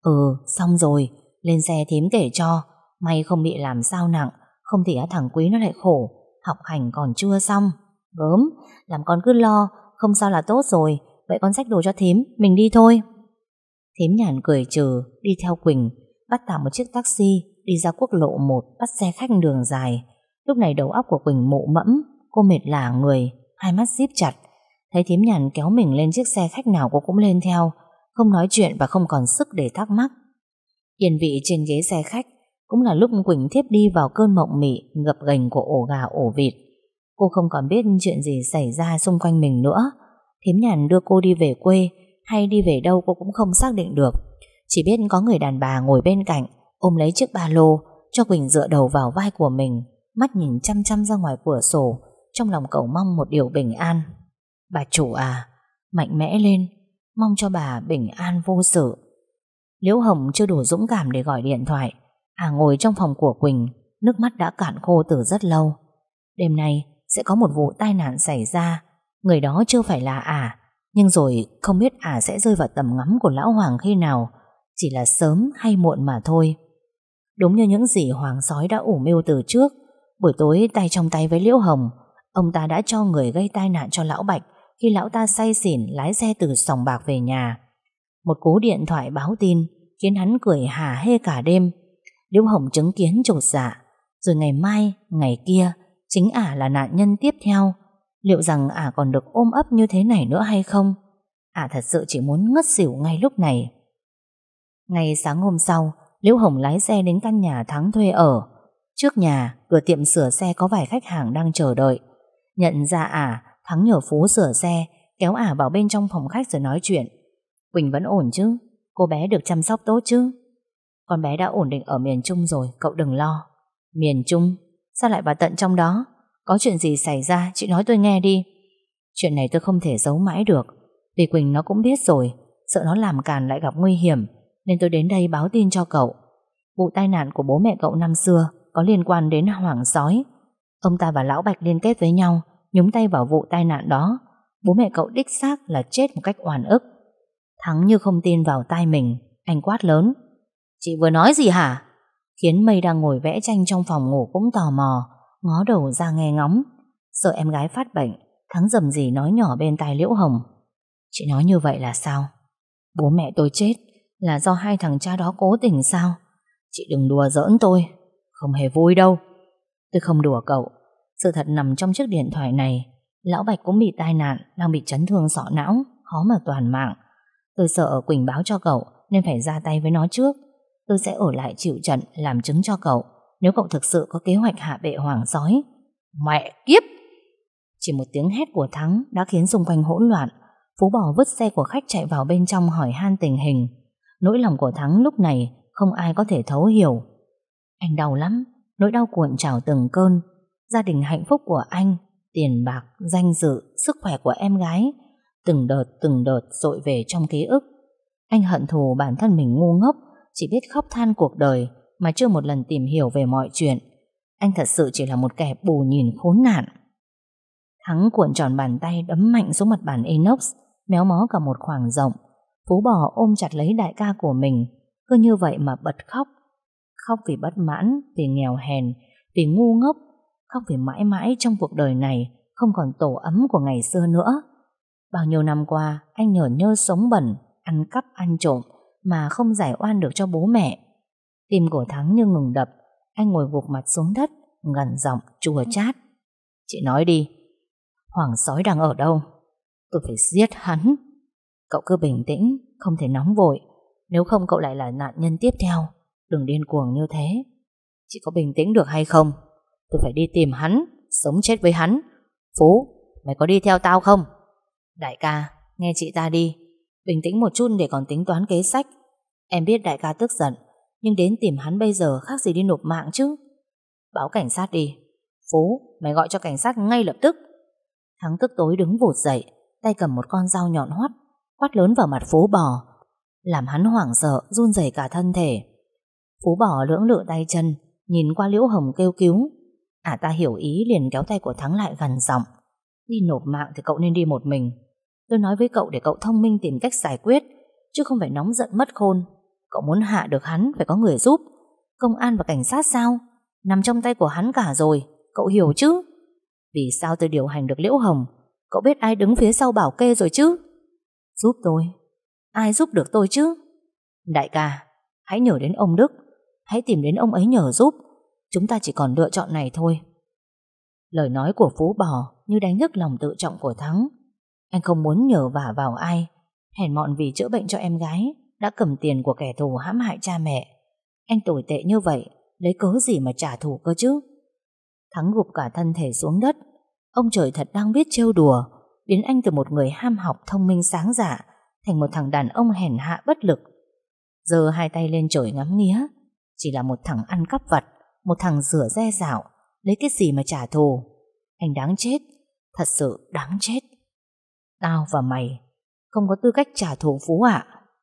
S1: Xong rồi, lên xe thím kể cho. May không bị làm sao nặng, không thì thằng Quý nó lại khổ, học hành còn chưa xong. Gớm, làm con cứ lo, không sao là tốt rồi. Vậy con xách đồ cho thím, mình đi thôi. Thím Nhàn cười trừ, đi theo Quỳnh, bắt tạm một chiếc taxi, đi ra quốc lộ 1, bắt xe khách đường dài. Lúc này đầu óc của Quỳnh mụ mẫm, cô mệt lả người, hai mắt díp chặt. Thấy thím Nhàn kéo mình lên chiếc xe khách nào cô cũng lên theo, không nói chuyện và không còn sức để thắc mắc. Yên vị trên ghế xe khách cũng là lúc Quỳnh thiếp đi vào cơn mộng mị gập ghềnh của ổ gà ổ vịt. Cô không còn biết chuyện gì xảy ra xung quanh mình nữa. Thím Nhàn đưa cô đi về quê hay đi về đâu cô cũng không xác định được. Chỉ biết có người đàn bà ngồi bên cạnh, ôm lấy chiếc ba lô, cho Quỳnh dựa đầu vào vai của mình, mắt nhìn chăm chăm ra ngoài cửa sổ, trong lòng cầu mong một điều bình an. Bà chủ à, mạnh mẽ lên, mong cho bà bình an vô sự. Liễu Hồng chưa đủ dũng cảm để gọi điện thoại. Ngồi trong phòng của Quỳnh, nước mắt đã cạn khô từ rất lâu. Đêm nay sẽ có một vụ tai nạn xảy ra. Người đó chưa phải là nhưng rồi không biết sẽ rơi vào tầm ngắm của lão Hoàng khi nào, chỉ là sớm hay muộn mà thôi. Đúng như những gì Hoàng sói đã ủ mưu từ trước, buổi tối tay trong tay với Liễu Hồng, ông ta đã cho người gây tai nạn cho lão Bạch khi lão ta say xỉn lái xe từ sòng bạc về nhà. Một cú điện thoại báo tin khiến hắn cười hả hê cả đêm. Liễu Hồng chứng kiến chột dạ. Rồi ngày mai, ngày kia, chính là nạn nhân tiếp theo. Liệu rằng còn được ôm ấp như thế này nữa hay không? Thật sự chỉ muốn ngất xỉu ngay lúc này. Ngày sáng hôm sau, Liễu Hồng lái xe đến căn nhà Thắng thuê ở. Trước nhà, cửa tiệm sửa xe có vài khách hàng đang chờ đợi. Nhận ra Thắng nhờ Phú sửa xe, kéo vào bên trong phòng khách rồi nói chuyện. Quỳnh vẫn ổn chứ? Cô bé được chăm sóc tốt chứ? Con bé đã ổn định ở miền Trung rồi, cậu đừng lo. Miền Trung? Sao lại vào tận trong đó? Có chuyện gì xảy ra, chị nói tôi nghe đi. Chuyện này tôi không thể giấu mãi được, vì Quỳnh nó cũng biết rồi, sợ nó làm càn lại gặp nguy hiểm, nên tôi đến đây báo tin cho cậu. Vụ tai nạn của bố mẹ cậu năm xưa có liên quan đến Hoàng sói. Ông ta và Lão Bạch liên kết với nhau, nhúng tay vào vụ tai nạn đó. Bố mẹ cậu đích xác là chết một cách oan ức. Thắng như không tin vào tai mình, anh quát lớn: Chị vừa nói gì hả? Khiến Mây đang ngồi vẽ tranh trong phòng ngủ cũng tò mò, ngó đầu ra nghe ngóng. Sợ em gái phát bệnh, Thắng rầm rì nói nhỏ bên tai Liễu Hồng: Chị nói như vậy là sao? Bố mẹ tôi chết là do hai thằng cha đó cố tình sao? Chị đừng đùa giỡn tôi, không hề vui đâu. Tôi không đùa cậu. Sự thật nằm trong chiếc điện thoại này. Lão Bạch cũng bị tai nạn, đang bị chấn thương sọ não, khó mà toàn mạng. Tôi sợ Quỳnh báo cho cậu nên phải ra tay với nó trước. Tôi sẽ ở lại chịu trận làm chứng cho cậu nếu cậu thực sự có kế hoạch hạ bệ Hoàng sói. Mẹ kiếp! Chỉ một tiếng hét của Thắng đã khiến xung quanh hỗn loạn. Phú Bò vứt xe của khách chạy vào bên trong hỏi han tình hình. Nỗi lòng của Thắng lúc này không ai có thể thấu hiểu. Anh đau lắm, nỗi đau cuộn trào từng cơn. Gia đình hạnh phúc của anh, tiền bạc, danh dự, sức khỏe của em gái, từng đợt dội về trong ký ức. Anh hận thù bản thân mình ngu ngốc, chỉ biết khóc than cuộc đời mà chưa một lần tìm hiểu về mọi chuyện. Anh thật sự chỉ là một kẻ bù nhìn khốn nạn. Thắng cuộn tròn bàn tay đấm mạnh xuống mặt bàn inox, méo mó cả một khoảng rộng. Phú Bò ôm chặt lấy đại ca của mình, cứ như vậy mà bật khóc. Khóc vì bất mãn, vì nghèo hèn, vì ngu ngốc. Khóc vì mãi mãi trong cuộc đời này không còn tổ ấm của ngày xưa nữa. Bao nhiêu năm qua anh nhởn nhơ sống bẩn, ăn cắp ăn trộm mà không giải oan được cho bố mẹ. Tim của Thắng như ngừng đập. Anh ngồi gục mặt xuống đất, gằn giọng chua chát: Chị nói đi, Hoàng sói đang ở đâu? Tôi phải giết hắn. Cậu cứ bình tĩnh, không thể nóng vội, nếu không cậu lại là nạn nhân tiếp theo. Đừng điên cuồng như thế. Chị có bình tĩnh được hay không? Tôi phải đi tìm hắn, sống chết với hắn. Phú, mày có đi theo tao không? Đại ca, nghe chị ta đi. Bình tĩnh một chút để còn tính toán kế sách. Em biết đại ca tức giận, nhưng đến tìm hắn bây giờ khác gì đi nộp mạng chứ. Báo cảnh sát đi. Phú, mày gọi cho cảnh sát ngay lập tức. Thắng tức tối đứng vụt dậy, tay cầm một con dao nhọn hoắt, quát lớn vào mặt Phú Bò, làm hắn hoảng sợ run rẩy cả thân thể. Phú Bò lưỡng lự tay chân, nhìn qua Liễu Hồng kêu cứu. Ta hiểu ý liền kéo tay của Thắng lại gằn giọng: Đi nộp mạng thì cậu nên đi một mình. Tôi nói với cậu để cậu thông minh tìm cách giải quyết, chứ không phải nóng giận mất khôn. Cậu muốn hạ được hắn phải có người giúp. Công an và cảnh sát sao? Nằm trong tay của hắn cả rồi, cậu hiểu chứ? Vì sao tôi điều hành được Liễu Hồng? Cậu biết ai đứng phía sau bảo kê rồi chứ? Giúp tôi? Ai giúp được tôi chứ? Đại ca, hãy nhờ đến ông Đức. Hãy tìm đến ông ấy nhờ giúp. Chúng ta chỉ còn lựa chọn này thôi. Lời nói của Phú Bò như đánh nhức lòng tự trọng của Thắng. Anh không muốn nhờ vả vào ai. Hèn mọn vì chữa bệnh cho em gái, đã cầm tiền của kẻ thù hãm hại cha mẹ. Anh tồi tệ như vậy, lấy cớ gì mà trả thù cơ chứ? Thắng gục cả thân thể xuống đất. Ông trời thật đang biết trêu đùa, biến anh từ một người ham học thông minh sáng dạ thành một thằng đàn ông hèn hạ bất lực. Giơ hai tay lên trời ngắm nghía. Chỉ là một thằng ăn cắp vặt, một thằng rửa re rạo, lấy cái gì mà trả thù? Anh đáng chết, thật sự đáng chết. Tao và mày không có tư cách trả thù Phú ạ.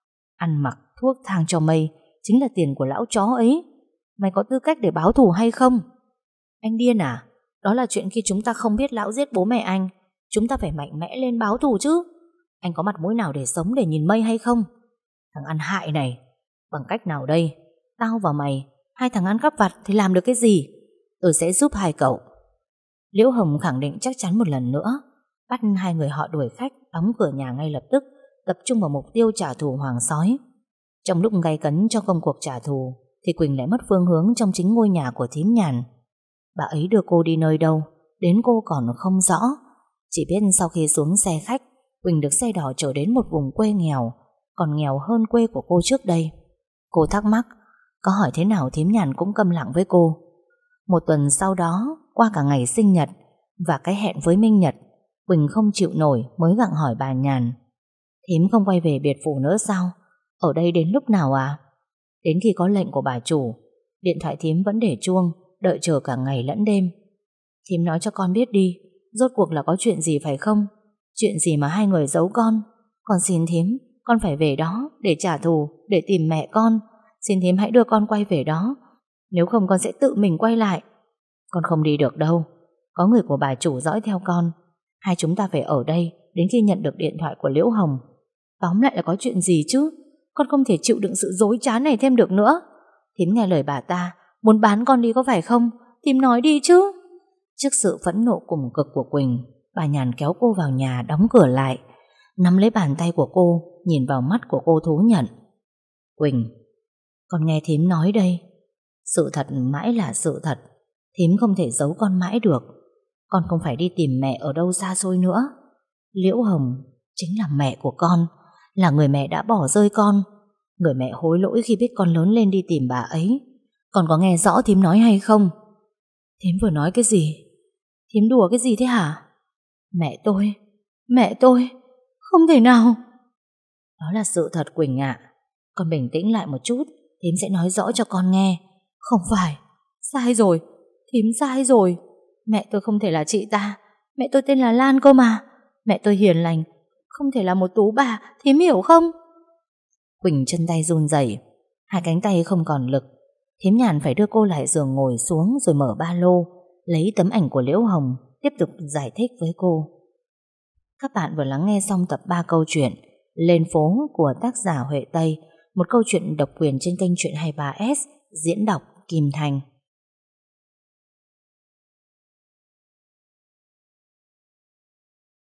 S1: Ăn mặc thuốc thang cho Mây chính là tiền của lão chó ấy. Mày có tư cách để báo thù hay không? Anh điên à? Đó là chuyện khi chúng ta không biết lão giết bố mẹ anh. Chúng ta phải mạnh mẽ lên báo thù chứ. Anh có mặt mũi nào để sống để nhìn Mây hay không? Thằng ăn hại này, bằng cách nào đây? Tao và mày, hai thằng ăn cắp vặt thì làm được cái gì? Tôi sẽ giúp hai cậu. Liễu Hồng khẳng định chắc chắn một lần nữa, bắt hai người họ đuổi khách, đóng cửa nhà ngay lập tức, tập trung vào mục tiêu trả thù Hoàng sói. Trong lúc gay cấn cho công cuộc trả thù thì Quỳnh lại mất phương hướng trong chính ngôi nhà của thím Nhàn. Bà ấy đưa cô đi nơi đâu, đến cô còn không rõ. Chỉ biết sau khi xuống xe khách, Quỳnh được xe đỏ chở đến một vùng quê nghèo, còn nghèo hơn quê của cô trước đây. Cô thắc mắc, có hỏi thế nào thím Nhàn cũng câm lặng với cô. Một tuần sau đó, qua cả ngày sinh nhật và cái hẹn với Minh Nhật, Quỳnh không chịu nổi mới gặng hỏi bà Nhàn: Thím không quay về biệt phủ nữa sao? Ở đây đến lúc nào à? Đến khi có lệnh của bà chủ. Điện thoại thím vẫn để chuông, đợi chờ cả ngày lẫn đêm. Thím nói cho con biết đi, rốt cuộc là có chuyện gì phải không? Chuyện gì mà hai người giấu con? Con xin thím, con phải về đó để trả thù, để tìm mẹ con. Xin thím hãy đưa con quay về đó, nếu không con sẽ tự mình quay lại. Con không đi được đâu. Có người của bà chủ dõi theo con. Hai chúng ta phải ở đây đến khi nhận được điện thoại của Liễu Hồng. Tóm lại là có chuyện gì chứ? Con không thể chịu đựng sự dối trá này thêm được nữa. Thím nghe lời bà ta, muốn bán con đi có phải không? Thím nói đi chứ. Trước sự phẫn nộ cùng cực của Quỳnh, bà Nhàn kéo cô vào nhà, đóng cửa lại, nắm lấy bàn tay của cô, nhìn vào mắt của cô thú nhận. Quỳnh, con nghe thím nói đây. Sự thật mãi là sự thật. Thím không thể giấu con mãi được. Con không phải đi tìm mẹ ở đâu xa xôi nữa. Liễu Hồng chính là mẹ của con, là người mẹ đã bỏ rơi con, người mẹ hối lỗi khi biết con lớn lên đi tìm bà ấy. Con có nghe rõ thím nói hay không? Thím vừa nói cái gì? Thím đùa cái gì thế hả? Mẹ tôi, không thể nào. Đó là sự thật Quỳnh ạ. Con bình tĩnh lại một chút, thím sẽ nói rõ cho con nghe. Không phải, sai rồi, thím sai rồi. Mẹ tôi không thể là chị ta. Mẹ tôi tên là Lan cơ mà. Mẹ tôi hiền lành, không thể là một tú bà, thím hiểu không? Quỳnh chân tay run rẩy, hai cánh tay không còn lực. Thím Nhàn phải đưa cô lại giường ngồi xuống, rồi mở ba lô, lấy tấm ảnh của Liễu Hồng, tiếp tục giải thích với cô. Các bạn vừa lắng nghe xong tập 3 câu chuyện Lên phố của tác giả Huệ Tây, một câu chuyện độc quyền trên kênh Chuyện 23S, diễn đọc Kim Thành.